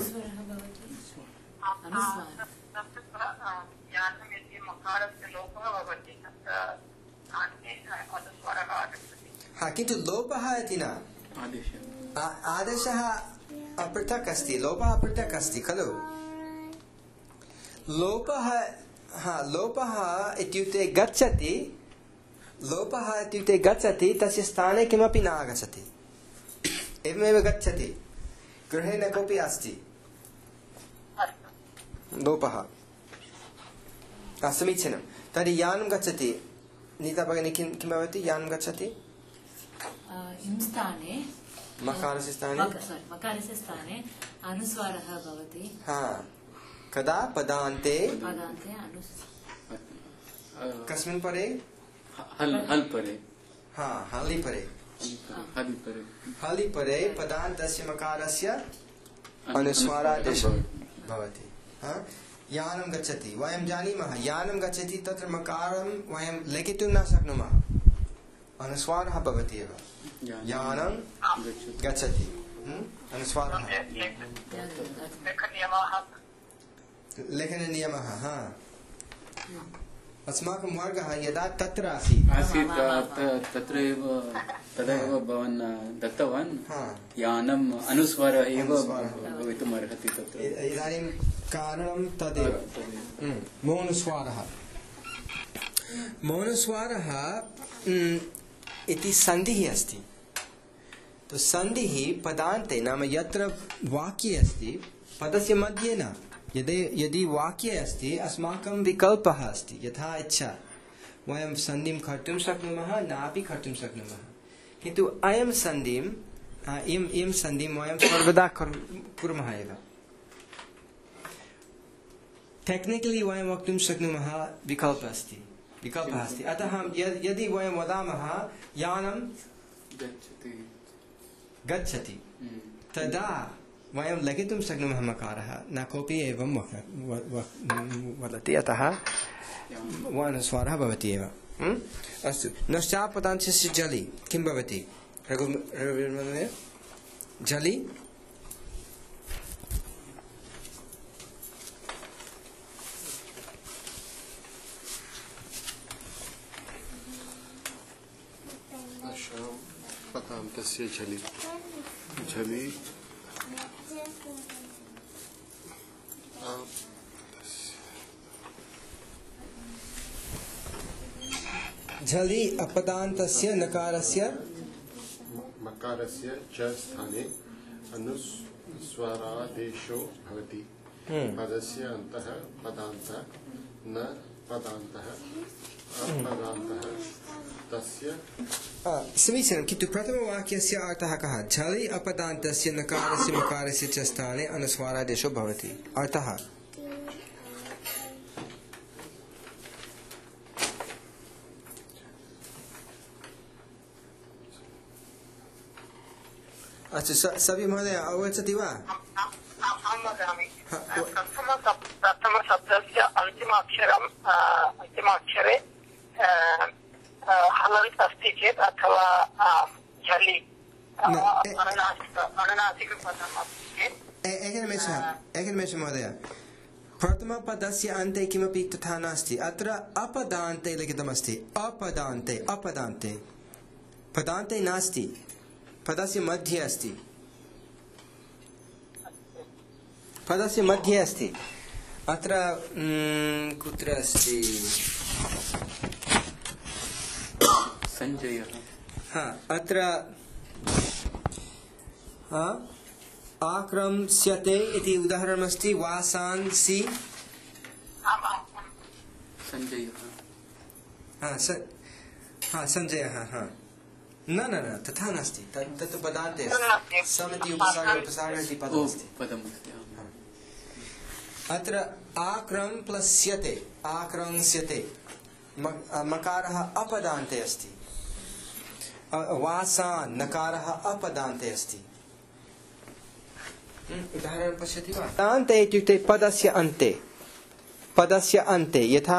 किन्तु लोपः इति न। आदेशः पृथक् अस्ति, लोपः पृथक् अस्ति खलु। लोपः इत्युक्ते गच्छति तस्य स्थाने किमपि न आगच्छति, एवमेव गच्छति। गृहे न कोऽपि अस्ति, लोपः। समीचीनं। तर्हि यानं गच्छति। नीता भगिनी किं भवति? यानं गच्छति मकारस्य स्थाने अनुस्वारः भवति। कदा? पदान्ते कस्मिन् परे? हलि परे पदान्तस्य मकारस्य अनुस्वारादेशो भवति। यानं गच्छति वयं जानीमः। यानं गच्छति तत्र मकारं वयं लिखितुं न शक्नुमः, अनुस्वारः भवति एव। यानं गच्छति अनुस्वारः। लेखननियमः अस्माकं वर्गः यदा तत्र आसीत् तत्र एव तदा एव भवान् दत्तवान् यानम् अनुस्वारः एव भवितुम् अर्हति तत्र। इदानीं कारणं तदेव मौनस्वारः। मौनस्वारः इति सन्धिः अस्ति। तो सन्धिः पदान्ते नाम यत्र वाक्ये अस्ति पदस्य मध्ये न। यदि वाक्ये अस्ति अस्माकं विकल्पः अस्ति यथा इच्छा वयं सन्धिं कर्तुं शक्नुमः नापि कर्तुं शक्नुमः। किन्तु इयं सन्धिं वयं सर्वदा कुर्मः एव। टेक्निकली वयं वक्तुं शक्नुमः विकल्पः अस्ति। अतः यदि वयं वदामः यानं गच्छति तदा वयं लिखितुं शक्नुमः मकारः न कोऽपि एवं वदति। अतः अनुस्वारः भवति एव। अस्तु नश्चापदांशस्य जलि किं भवति रघुवीरमहोदय? जलि पदान्तस्य झलि झलि झलि अपदान्तस्य नकारस्य मकारस्य च स्थाने अनुस्वारादेशो भवति। पदस्य अन्तः पदान्तः न पदान्तः अपदान्तः तस्य। समीचीनं। किन्तु प्रथमवाक्यस्य अर्थः कः? झलि अपदान्तस्य नकारस्य मकारस्य च स्थाने अनुस्वारादेशो भवति। अर्थः अस्तु सभी महोदय अवगच्छति वा? प्रथमशब्दस्य अन्तिमाक्षरे हलन्त् अस्ति चेत् अथवा झलि अनुनासिकपदम् अस्ति चेत्। एकनिमेषं महोदय। प्रथमपदस्य अन्ते किमपि तथा नास्ति। अत्र अपदान्ते लिखितमस्ति। अपदान्ते पदान्ते नास्ति। पदस्य मध्ये अस्ति। अत्र कुत्र अस्ति? सञ्जयः। अत्र आक्रम्स्यते इति उदाहरणमस्ति। वासांसि सञ्जयः। न तथा नास्ति। तत् पदान्ते समिति उपसर्ग इति पदमस्ति। अत्र आक्रंस्यते मकारः अपदान्ते अस्ति। वासान् नकारः अपदान्ते अस्ति। उदाहरणं पश्यति वा? पदान्ते इत्युक्ते पदस्य अन्ते यथा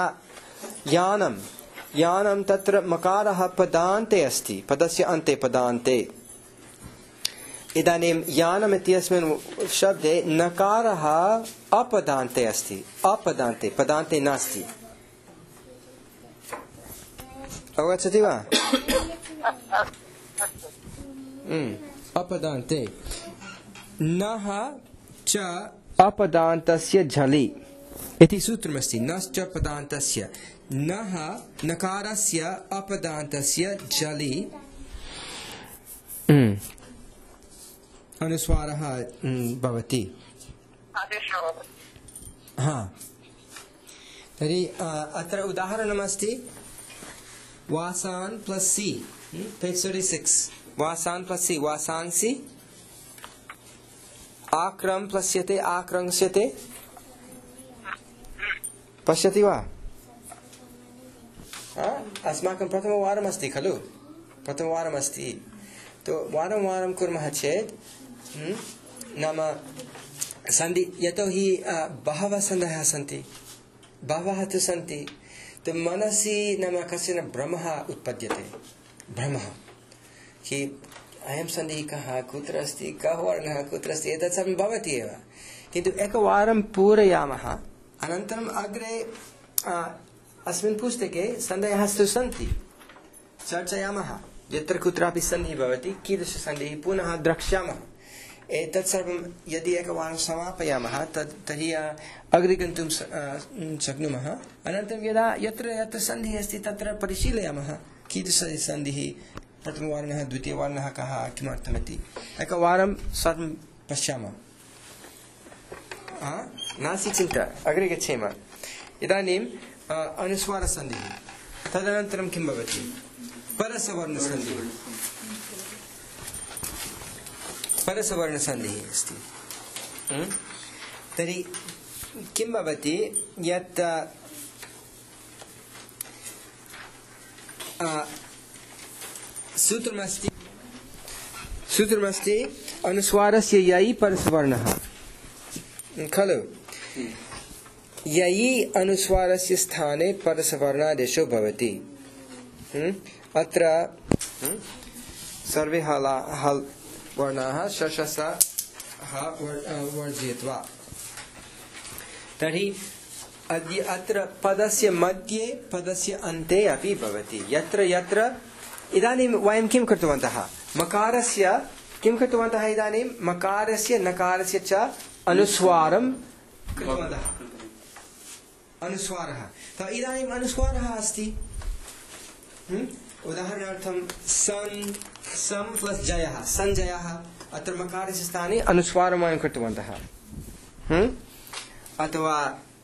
यानं तत्र मकारः पदान्ते अस्ति। पदस्य अन्ते पदान्ते। इदानीं यानम् इत्यस्मिन् शब्दे नकारः अपदान्ते अस्ति। पदान्ते नास्ति। अवगच्छति वा? अपदान्ते नः च अपदान्तस्य झलि इति सूत्रमस्ति। नश्च पदान्तस्य नः नकारस्य अपदान्तस्य झलि अनुस्वारः भवति। तर्हि अत्र उदाहरणमस्ति वासान् प्लस् सि। पेज् 36। वासान् प्लस् सि वासांसि। आक्रम्स्यते आक्रंस्यते। पश्यति वा? अस्माकं प्रथमवारमस्ति खलु? प्रथमवारमस्ति। तो वारं कुर्मः चेत् नाम सन्धि यतोहि बहवः सन्धयः सन्ति। तो मनसि नाम कश्चन भ्रमः उत्पद्यते। कि अयं सन्धिः कः, कुत्र अस्ति, कः वर्णः कुत्र अस्ति, एतत् सर्वं भवति एव। किन्तु एकवारं पूरयामः अनन्तरम् अग्रे अस्मिन् पुस्तके सन्धयः सन्ति, चर्चयामः। यत्र कुत्रापि सन्धिः भवति कीदृशसन्धिः पुनः द्रक्ष्यामः। एतत् सर्वं यदि एकवारं समापयामः तर्हि अग्रे गन्तुं शक्नुमः। अनन्तरं यदा यत्र यत्र सन्धिः अस्ति तत्र परिशीलयामः कीदृशसन्धिः, प्रथमवर्णः द्वितीयवर्णः कः, किमर्थमिति एकवारं सर्वं पश्यामः। नास्ति चिन्ता, अग्रे गच्छेम। इदानीम् अनुस्वारसन्धिः, तदनन्तरं किं भवति? परसवर्णसन्धिः। परसवर्णसन्धिः अस्ति। तर्हि किं भवति यत् सूत्रमस्ति अनुस्वारस्य ययि परसवर्णः खलु। ययि अनुस्वारस्य स्थाने परसवर्णादेशो भवति। अत्र सर्वे हल् वर्णाः शशसः वर्जयित्वा। तर्हि अत्र पदस्य मध्ये पदस्य अन्ते अपि भवति। यत्र यत्र इदानीं वयं किं कृतवन्तः? मकारस्य किं कृतवन्तः? इदानीं मकारस्य नकारस्य च अनुस्वारं कृतवन्तः। अनुस्वारः इदानीम् अनुस्वारः अस्ति। उदाहरणार्थं सं प्लस जयः, संजयः। अत्र मकारस्य स्थाने अनुस्वारं वयं कृतवन्तः। अथवा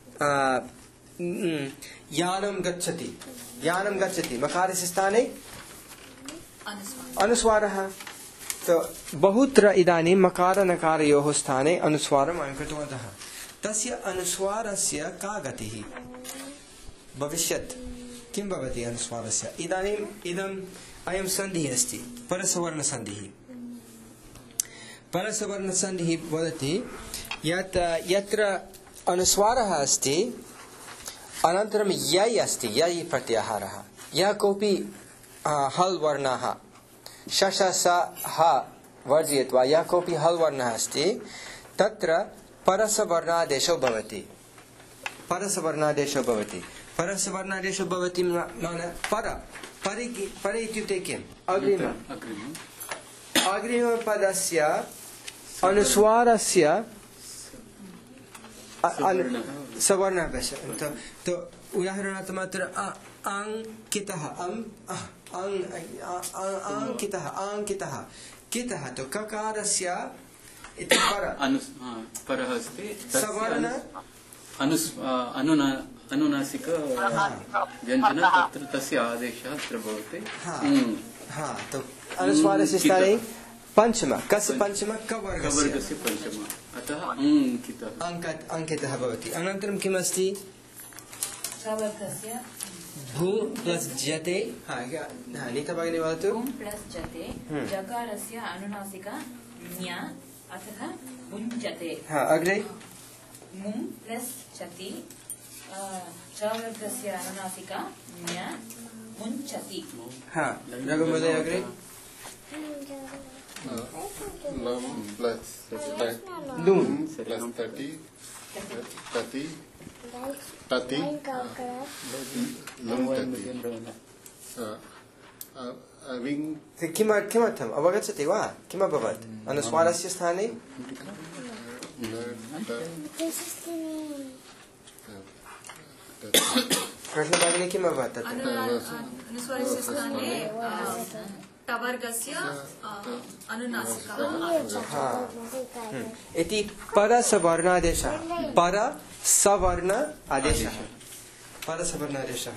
यानं गच्छति, यानं गच्छति, मकारस्य स्थाने अनुस्वारः। तो बहुत्र इदानीं मकार नकारयोः स्थाने अनुस्वारं वयं कृतवन्तः। तस्य अनुस्वारस्य का गतिः भविष्यत्? किं भवति अनुस्वारस्य? इदानीम् अयं सन्धिः अस्ति, परसवर्णसन्धिः। परसवर्णसन्धिः वदति यत् यत्र अनुस्वारः अस्ति अनन्तरं यै अस्ति, यै प्रत्याहारः, यः कोऽपि हल् वर्णः शशसः वर्जयित्वा यः कोऽपि हल् वर्णः अस्ति तत्र परसवर्णादेशो भवति। परसवर्णादेशो भवति। परसवर्णादेशो भवति नाम पर इत्युक्ते किम्? अग्रिमपदस्य अनुस्वारस्य सवर्णः भवति। तो उदाहरणार्थम् अत्र अंकितः, अंकितः, अंकितः, कितः। तो ककारस्य इति परः अस्ति, सवर्ण अनुनासिक व्यञ्जनं, तत्र तस्य आदेशः अत्र भवति। तो अनुस्वारस्य स्थाने पंचम, कस्य पंचम? कवर्गस्य पंचम, अतः अंकितः, अंकितः भवति। अनन्तरं किम् अस्ति? भू प्लस जते। नीता भगिनी वदतु। भूम प्लस जते जकारस्य अनुनासिक ञ अतः मुञ्चते। अग्रे मुं प्लस चति चवर्गस्य अनुनासिक ञ मुञ्चति। रघुमहोदय अग्रे। लम प्लस लूम प्लस तति तति तति लम तति। किमर्थम् अवगच्छति वा? किम् अभवत् अनुस्वारस्य स्थाने? कृष्णभगिनी किम् अभवत्? अनुस्वारस्य स्थाने टवर्गस्य अनुनासिकः इति परसवर्णादेशः। परसवर्ण आदेशः, परसवर्णादेशः।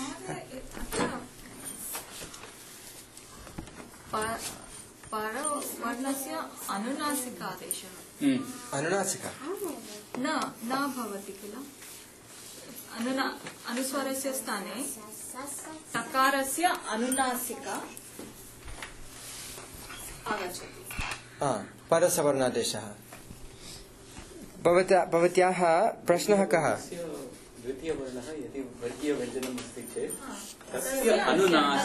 परवर्णस्य अनुनासिकादेशः। अनुनासिका न भवति किल? अनुस्वारस्य स्थाने टकारस्य अनुनासिका आगच्छति। परसवर्णादेशः। भवत्याः प्रश्नः कः? द्वितीयवर्णः यदि वर्गीयव्यञ्जनम् अस्ति चेत् तस्य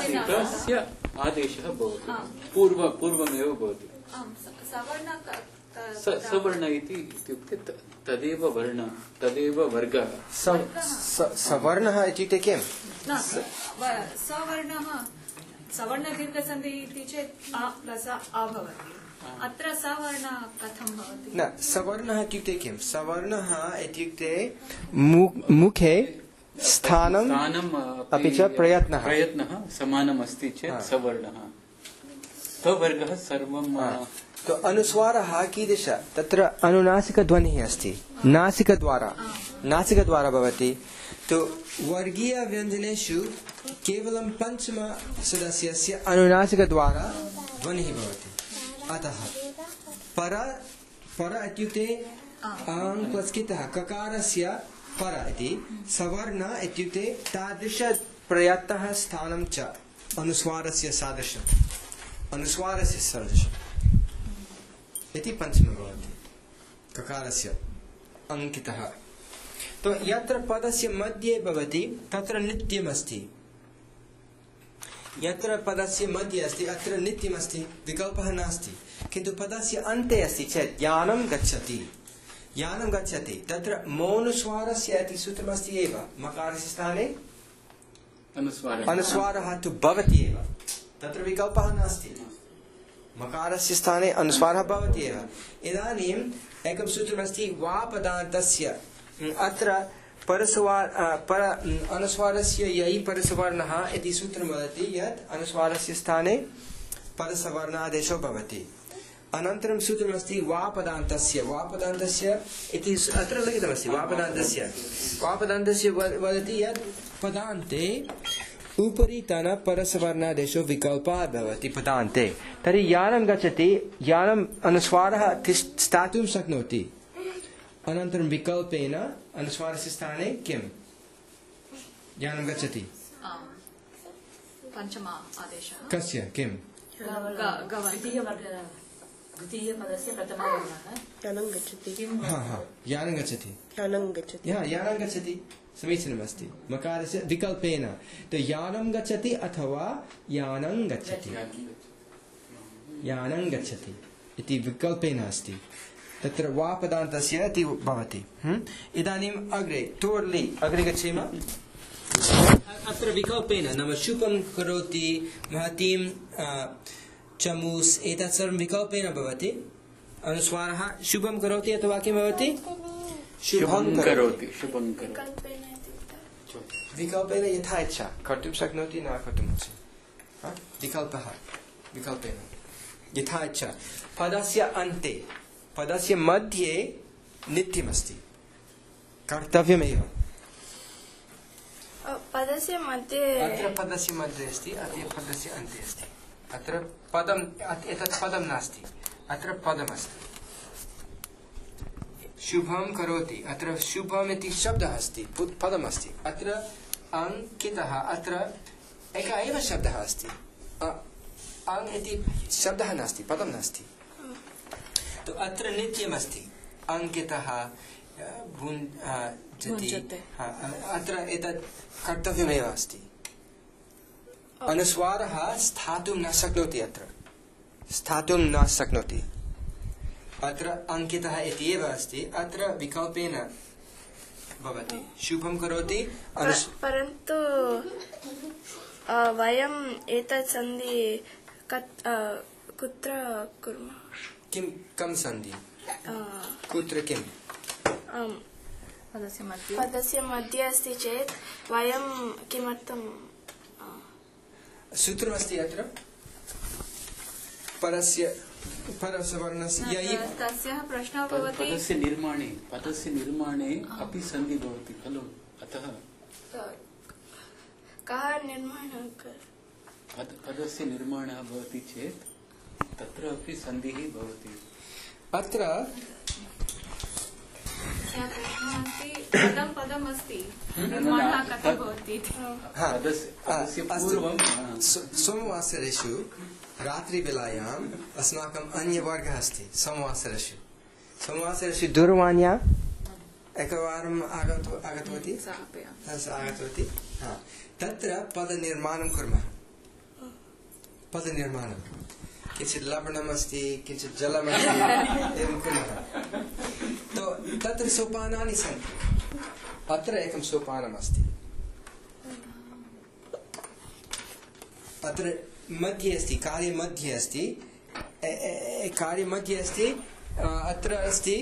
अनुनासिकस्य आदेशः भवति, पूर्वमेव भवति। सवर्ण इति इत्युक्ते तदेव वर्ण तदेव वर्गः सवर्णः इत्युक्ते किं न सवर्णः सवर्णदीर्घसन्धिः इति चेत् अ प्लस् अ भवति अत्र सवर्ण कथं भवति न सवर्णः इत्युक्ते किं सवर्णः इत्युक्ते मुखे स्थानम् अपि च प्रयत्नः समानम् अस्ति चेत् सवर्णः तवर्गः सर्वं तो अनुस्वारः कीदृश तत्र अनुनासिकध्वनिः अस्ति नासिकद्वारा भवति तो वर्गीयव्यञ्जनेषु केवलं पञ्चमसदस्यस्य अनुनासिकद्वारा ध्वनिः भवति अतः पर इत्युक्ते प्लस्कितः ककारस्य पर इति सवर्ण इत्युक्ते तादृशप्रयत्नः स्थानं च अनुस्वारस्य सदृशम् इति पञ्चमः भवति ककारस्य अंकितः तो यत्र पदस्य मध्ये भवति तत्र नित्यमस्ति यत्र पदस्य मध्ये अस्ति अत्र नित्यमस्ति विकल्पः नास्ति किन्तु पदस्य अन्ते अस्ति चेत् यानं गच्छति तत्र मौनुस्वारस्य इति सूत्रमस्ति एव मकारस्य स्थाने अनुस्वारः तु भवति एव तत्र विकल्पः नास्ति मकारस्य स्थाने अनुस्वारः भवति एव इदानीम् एकं सूत्रमस्ति वा पदान्तस्य अत्र अनुस्वारस्य यै परसवर्णः इति सूत्रं वदति यत् अनुस्वारस्य स्थाने परसवर्णादेशो भवति अनन्तरं सूत्रमस्ति वा पदान्तस्य इति अत्र लिखितमस्ति वा पदान्तस्य वदति यत् पदान्ते उपरितन परसवर्णादेशो विकल्पः भवति पदान्ते तर्हि यानं गच्छति यानम् अनुस्वारः स्थातुं शक्नोति अनन्तरं विकल्पेन अनुस्वारस्य स्थाने किं यानं गच्छति पञ्चम आदेशः कस्य किं द्वितीयपदस्य प्रथमवर्णः यानं गच्छति यानं गच्छति समीचीनमस्ति मकारस्य विकल्पेन तो यानं गच्छति अथवा यानं गच्छति इति विकल्पेन अस्ति तत्र वा पदान्तस्य इति भवति इदानीम् अग्रे गच्छेम अत्र विकल्पेन नाम शुभं करोति महतीं चमूस् एतत् सर्वं विकल्पेन भवति अनुस्वारः शुभं करोति अथवा किं भवति शुभं करोति विकल्पेन यथा इच्छा कर्तुं शक्नोति न कर्तुं विकल्पेन यथा इच्छा पदस्य अन्ते पदस्य मध्ये नित्यमस्ति कर्तव्यमेव पदस्य मध्ये अत्र पदस्य मध्ये अस्ति अत्र पदस्य अन्ते अस्ति अत्र पदम् एतत् पदं नास्ति अत्र पदमस्ति शुभं करोति अत्र शुभम् इति शब्दः अस्ति पदमस्ति अत्र अंकितः अत्र एकः एव शब्दः अस्ति अङ् इति शब्दः नास्ति पदं नास्ति तो अत्र नित्यमस्ति अंकितः भुञ्जते अत्र एतत् कर्तव्यमेव अस्ति अनुस्वारः स्थातुं न शक्नोति अत्र अंकितः इति एव अस्ति अत्र विकल्पेन भवति शुभं करोति परन्तु वयम् एतत् सन्धि कुत्र कुर्मः कं सन्धि कुत्र किं पदस्य मध्ये अस्ति चेत् वयं किमर्थं सूत्रमस्ति अत्र परसवर्णस्य तस्याः प्रश्नः भवति पदस्य निर्माणे अपि सन्धि भवति खलु अतः कः निर्माणः पदस्य निर्माणः भवति चेत् तत्र अपि सन्धिः भवति अत्र पदम् अस्ति निर्माणः कथं भवति सोमवासरेषु रात्रिवेलायाम् अस्माकम् अन्यवर्गः अस्ति सोमवासरेषु दूरवाण्या एकवारम् आगतवती तत्र पदनिर्माणं कुर्मः किञ्चित् लवणमस्ति किञ्चित् जलमस्ति एवं कुर्मः। तो तत्र सोपानानि सन्ति। अत्र एकं सोपानमस्ति, अत्र मध्ये अस्ति, कार्यमध्ये अस्ति, कार्यमध्ये अस्ति, अत्र अस्ति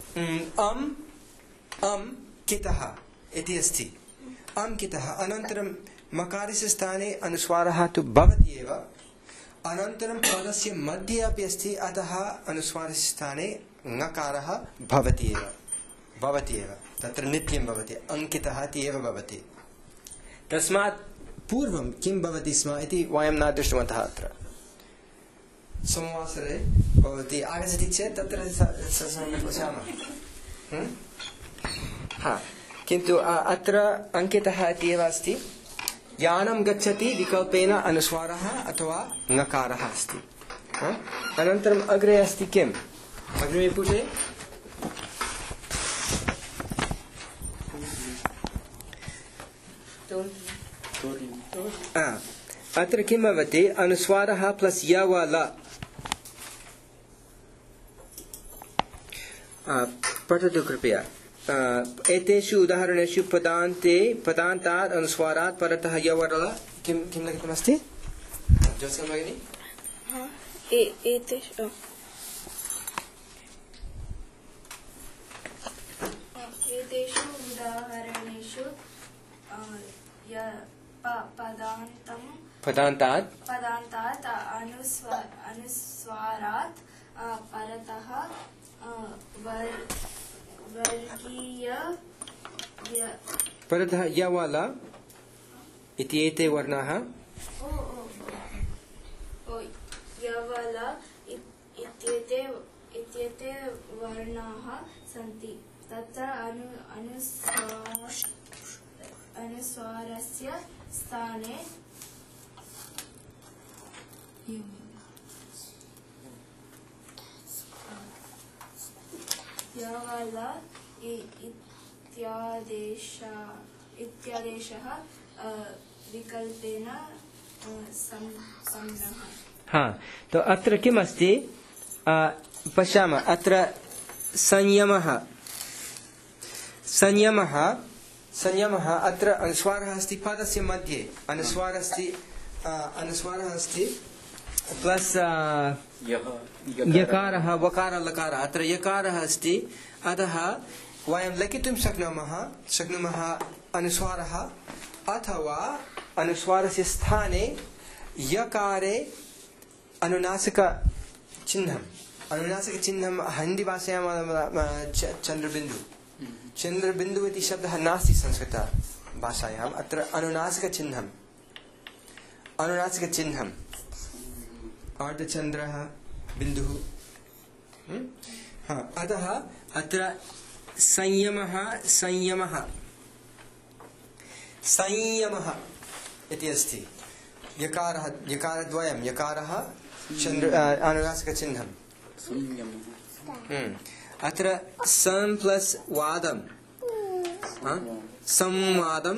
अम् कितः इति अस्ति, अम् कितः। अनन्तरं मकारस्य स्थाने अनुस्वारः तु भवति एव, अनन्तरं पदस्य मध्ये अपि अस्ति, अतः अनुस्वारस्य स्थाने ङकारः भवति एव, तत्र नित्यं भवति, अंकितः इति एव भवति। तस्मात् पूर्वं किं भवति स्म इति वयं न दृष्टवन्तः। अत्र सोमवासरे भवती आगच्छति चेत् तत्र सम्यक् पश्यामः। किन्तु अत्र अंकितः इति एव अस्ति। यानं गच्छति विकल्पेन अनुस्वारः अथवा ङकारः अस्ति। अनन्तरम् अग्रे अस्ति किम्? अग्रिमे पुटे अत्र किं भवति? अनुस्वारः प्लस् य वा ल। पठतु कृपया। एतेषु उदाहरणेषु पदान्तात् अनुस्वारात् परतः य वा ल किं लिखितमस्ति? जोत्स्ना भगिनी? एतेषु उदाहरणेषु पदान्तात् अनुस्वारात् परतः परतः य वा ल इति एते वर्णाः इत्येते वर्णाः सन्ति। तत्र अनुस्वारस्य स्थाने यवल इत्यादेशः विकल्पेन सम्नः। तो अत्र किम् अस्ति पश्यामः। अत्र संयमः अत्र अनुस्वारः अस्ति पदस्य मध्ये, अनुस्वारः अस्ति प्लस यकारः वकार लकारः। अत्र यकारः अस्ति, अतः वयं लिखितुं शक्नुमः अनुस्वारः अथवा अनुस्वारस्य स्थाने यकारे अनुनासिकचिह्नं हिन्दी भाषायां चन्द्रबिन्दु इति शब्दः नास्ति संस्कृत भाषायाम्। अत्र अनुनासिकचिह्नम् अर्धचन्द्रः बिन्दुः। अतः अत्र संयमः इति अस्ति। यकारद्वयं, यकारः अनुनासिकचिह्नम्। अत्र सं प्लस वादं, संवादं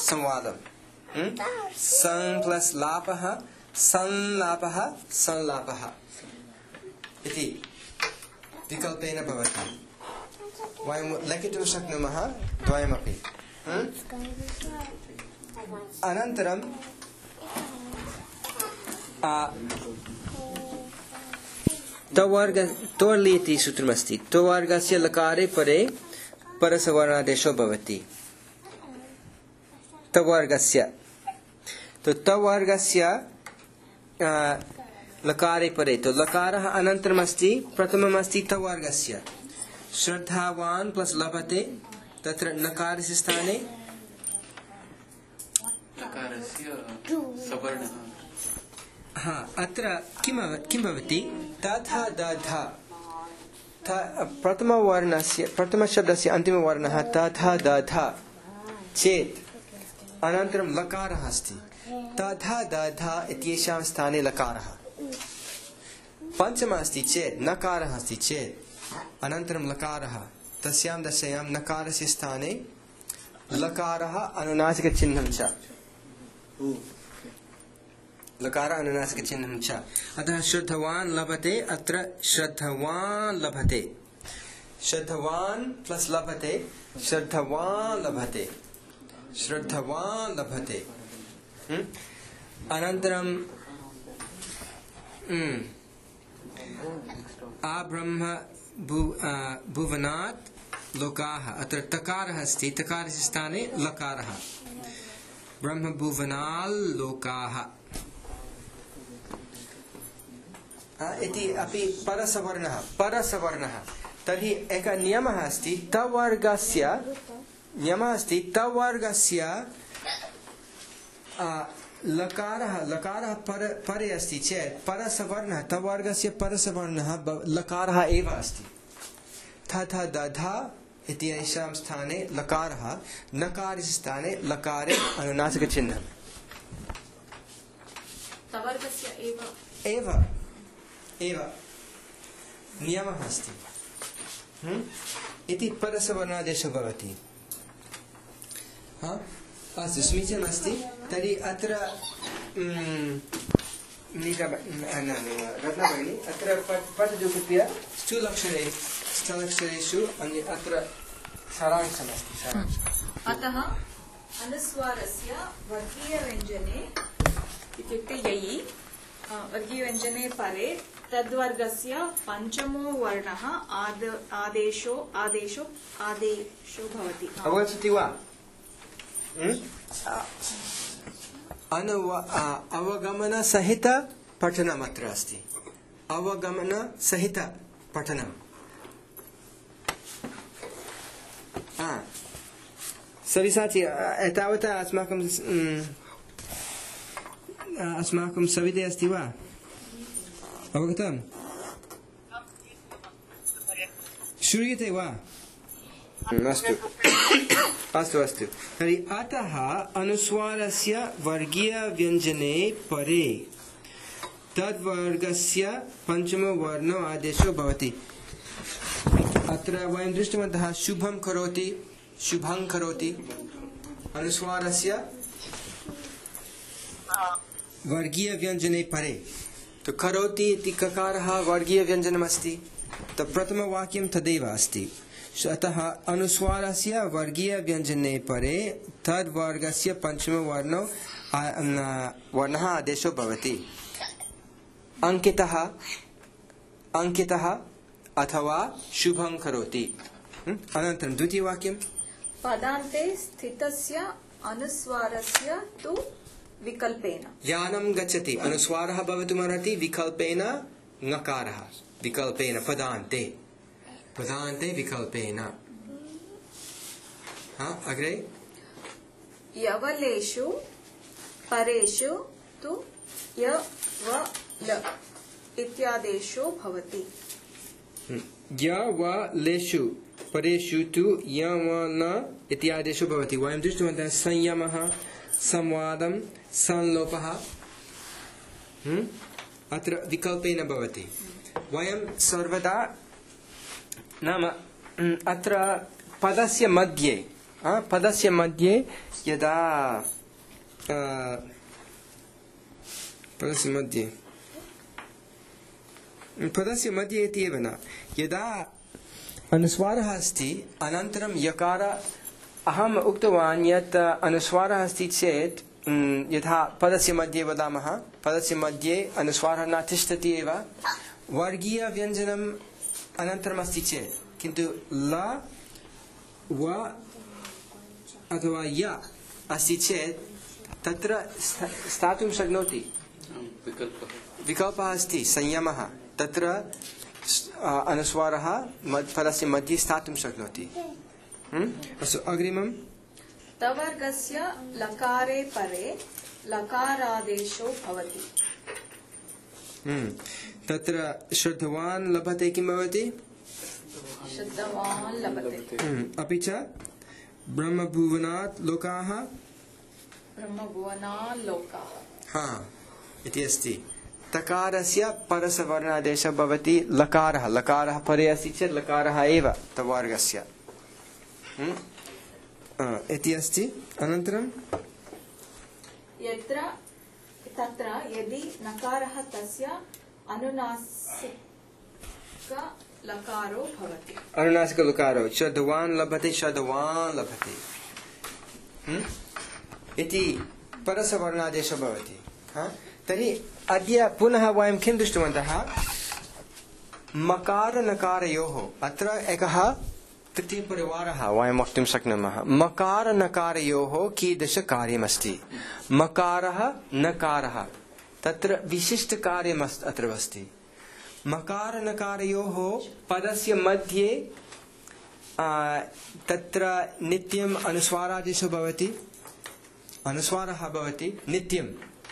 सं प्लस लापः, संलापः संलापः इति विकल्पेन भवति। वयं लिखितुं शक्नुमः द्वयमपि। अनन्तरं तवर्ली इति सूत्रमस्ति। तवर्गस्य लकारे परे परसवर्णादेशो भवति। तवर्गस्य तो तवर्गस्य लकारे परे, तो लकारः अनन्तरम् अस्ति, प्रथमम् अस्ति तवर्गस्य। श्रद्धावान् प्लस लभते, तत्र नकारस्य स्थाने अत्र किं भवति? तथा दधा, प्रथमशब्दस्य अन्तिमवर्णः तथा दधा चेत् अनन्तरं लकारः अस्ति। तथा दधा इत्येषां स्थाने लकारः। पञ्चमः अस्ति चेत्, नकारः अस्ति चेत् अनन्तरं लकारः, तस्यां दशायां नकारस्य स्थाने लकारः अनुनासिकचिह्नं च। लकार अनुनासिकचिह्नं च अतः श्रद्धवान् लभते अत्र श्रद्धवान् लभते श्रद्धवान् प्लस लभते श्रद्धवान् लभते श्रद्धवान् लभते अनन्तरं आब्रह्म भुवनात् लोकाः अत्र तकारः अस्ति तकारस्य स्थाने लकारः ब्रह्म भुवनाल् लोकाः इति अपि परसवर्णः तर्हि एकः नियमः अस्ति तवर्गस्य लकारः परे अस्ति चेत् परसवर्णः तवर्गस्य परसवर्णः लकारः एव अस्ति तथा दधा इत्येषां स्थाने लकारः नकारस्य स्थाने लकारे अनुनासिकचिह्नं तवर्गस्य एव नियमः अस्ति इति परसवर्णादेशो भवति अस्तु समीचीनमस्ति तर्हि अत्र रत्नभगिनी अत्र पठतु कृपया स्थूलक्षरेषु अत्र सारांशमस्ति अतः अनुस्वारस्य वर्गीयव्यञ्जने इत्युक्ते ययि वर्गीयव्यञ्जने परे तद्वर्गस्य पञ्चमो वर्णः आदेशो भवति अवगच्छति वा अवगमनसहित पठनम् अत्र अस्ति अवगमनसहित पठनम् सविसाचि एतावता अस्माकं सविधे अस्ति वा अवगतम् श्रूयते वा अस्तु तर्हि अतः अनुस्वारस्य वर्गीयव्यञ्जने परे तद्वर्गस्य पञ्चमो वर्णो आदेशो भवति अत्र वयं दृष्टवन्तः शुभं करोति अनुस्वारस्य वर्गीयव्यञ्जने परे तो करोति इति ककारः वर्गीयव्यञ्जनमस्ति तो प्रथमवाक्यं तदेव अस्ति अतः अनुस्वारस्य वर्गीयव्यञ्जने परे तद्वर्गस्य पञ्चमो वर्णः आदेशो भवति अंकितः अथवा शुभं करोति अनन्तरं द्वितीयवाक्यं पदान्ते स्थितस्य अनुस्वारस्य तु विकल्पेन यानं गच्छति अनुस्वारः भवितुमर्हति विकल्पेन ङकारः विकल्पेन पदान्ते विकल्पेन अग्रे यवलेषु परेषु तु य व ल इत्यादेशो भवति य व लेषु परेषु तु य व न इत्यादेशो भवति वयं दृष्टवन्तः संयमः संवादं संलोपः अत्र विकल्पेन भवति वयं सर्वदा नाम अत्र पदस्य मध्ये यदा पदस्य मध्ये इति एव न यदा अनुस्वारः अस्ति अनन्तरं यकार अहम् उक्तवान् यत् अनुस्वारः अस्ति चेत् यथा पदस्य मध्ये वदामः पदस्य मध्ये अनुस्वारः न तिष्ठति एव वर्गीयव्यञ्जनम् अनन्तरम् अस्ति चेत् किन्तु ल व अथवा य अस्ति चेत् तत्र स्थातुं शक्नोति विकल्पः अस्ति संयमः तत्र अनुस्वारः पदस्य मध्ये स्थातुं शक्नोति अस्तु अग्रिमं तवर्गस्य लकारे परे लकारादेशो भवति तत्र श्रद्धवान् लभते किं भवति श्रद्धवान् लभते अपि च ब्रह्मभुवनात् लोकाः इति अस्ति तकारस्य परसवर्णादेशः भवति लकारः परे अस्ति चेत् लकारः एव तवर्गस्य इति अस्ति अनन्तरं यत्र तत्र यदि नकारः तस्य अनुनासिक लकारो भवति। अनुनासिक लकारो शब्दवान् लभते शब्दवान् लभते इति परसवर्णादेशो भवति। तर्हि अद्य पुनः वयं किं दृष्टवन्तः मकार नकारयोः अत्र एकः तृतीयपरिवारः वयं वक्तुं शक्नुमः। मकार नकारयोः कीदृश कार्यमस्ति। मकारः नकारः तत्र विशिष्टकार्यम् अत्र अस्ति। मकार नकारयोः पदस्य मध्ये तत्र नित्यम् अनुस्वारादेशो भवति, अनुस्वारः भवति नित्यम्।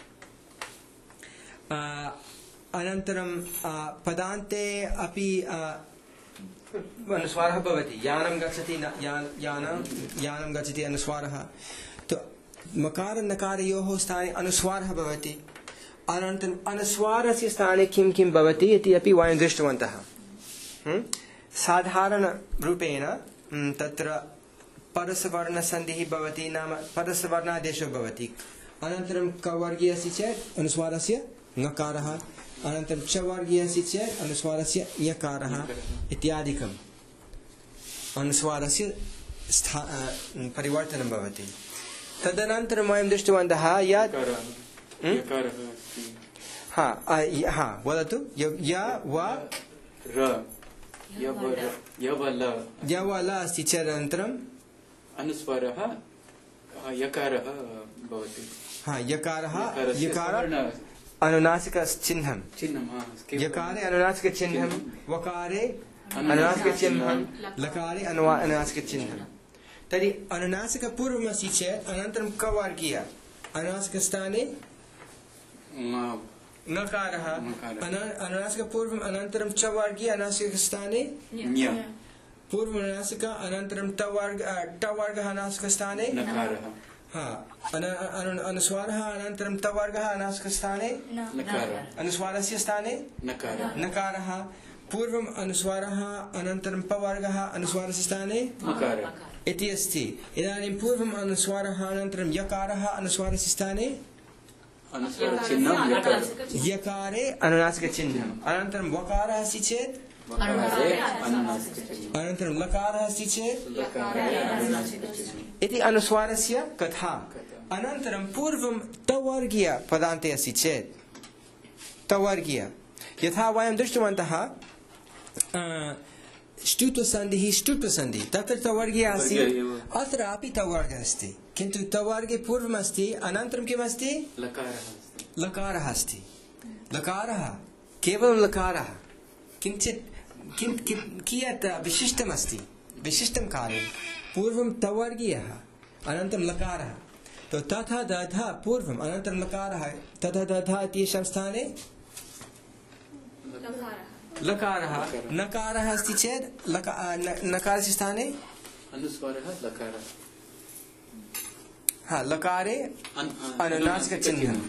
अनन्तरं पदान्ते अपि अनुस्वारः भवति। यानं गच्छति यानं गच्छति अनुस्वारः। तो मकार नकारयोः स्थाने अनुस्वारः भवति। अनन्तरम् अनुस्वारस्य स्थाने किं किं भवति इति अपि वयं दृष्टवन्तः। साधारणरूपेण तत्र परसवर्णसन्धिः भवति, नाम परसवर्णादेशो भवति। अनन्तरं कवर्गे अस्ति चेत् अनुस्वारस्य नकारः, अनन्तरं चवर्गे अस्ति चेत् अनुस्वारस्य यकारः इत्यादिकम् अनुस्वारस्य परिवर्तनं भवति। तदनन्तरं वयं दृष्टवन्तः यत् वदतु यवल अस्ति चेत् अनन्तरम् अनुस्वारः यकारः भवति। यकारः अनुनासिकचिह्नं, यकारे अनुनासिकचिह्नं, वकारे अनुनासिकचिह्नं, लकारे अनुनासिकचिह्नं। तर्हि अनुनासिकपूर्वम् अस्ति चेत् अनन्तरं कवर्गीय अनुनासिकस्थाने नकारः, अनुनासिकपूर्वम् अनन्तरं चवर्गीय अनुनासिकस्थाने पूर्वनुनासिक अनन्तरं टवर्गः अनुनासिकस्थाने अनुस्वारः अनन्तरं तवर्गः अनुनासिकस्थाने अनुस्वारस्य स्थाने नकारः, पूर्वम् अनुस्वारः अनन्तरं पवर्गः अनुस्वारस्य स्थाने इति अस्ति। इदानीं पूर्वम् अनुस्वारः अनन्तरं यकारः अनुस्वारस्य स्थाने यकारे अनुनासिकचिह्नम्, अनन्तरं वकारः अस्ति चेत् अनन्तरं लकारः अस्ति चेत् इति अनुस्वारस्य कथा। अनन्तरं पूर्वं तवर्गीय पदान्ते अस्ति चेत् तवर्गीय, यथा वयं दृष्टवन्तः ष्टुत्वसन्धिः ष्टुत्वसन्धिः तत्र तवर्गीय अस्ति, अत्रापि तवर्गः अस्ति, किन्तु तवर्गे पूर्वम् अस्ति अनन्तरं किम् अस्ति लकारः अस्ति। लकारः केवलं लकारः किञ्चित् कियत् विशिष्टमस्ति, विशिष्टं कार्यं। पूर्वं तवर्गीयः अनन्तरं लकारः, तो तथा दधा पूर्वम् अनन्तरं लकारः तथा दधा इत्येषां स्थाने लकारः, नकारः अस्ति चेत् नकारस्य स्थाने अनुस्वारः लकारः, लकारे अनुनासिकचिह्नम्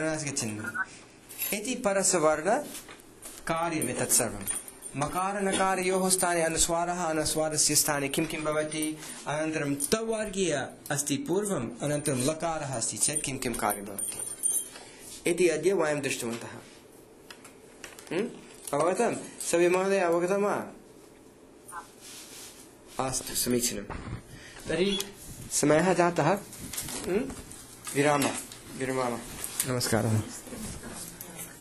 इति परसवर्ण कार्यम् एतत् सर्वम्। मकार नकारयोः स्थाने अनुस्वारः, अनुस्वारस्य स्थाने किं किं भवति, अनन्तरं तवर्गीय अस्ति पूर्वम् अनन्तरं लकारः अस्ति चेत् किं किं कार्यं भवति इति अद्य वयं दृष्टवन्तः। अवगतं सर्वे महोदय, अवगतं वा? अस्तु, समीचीनं। तर्हि समयः जातः, विरामः। नमस्कारः।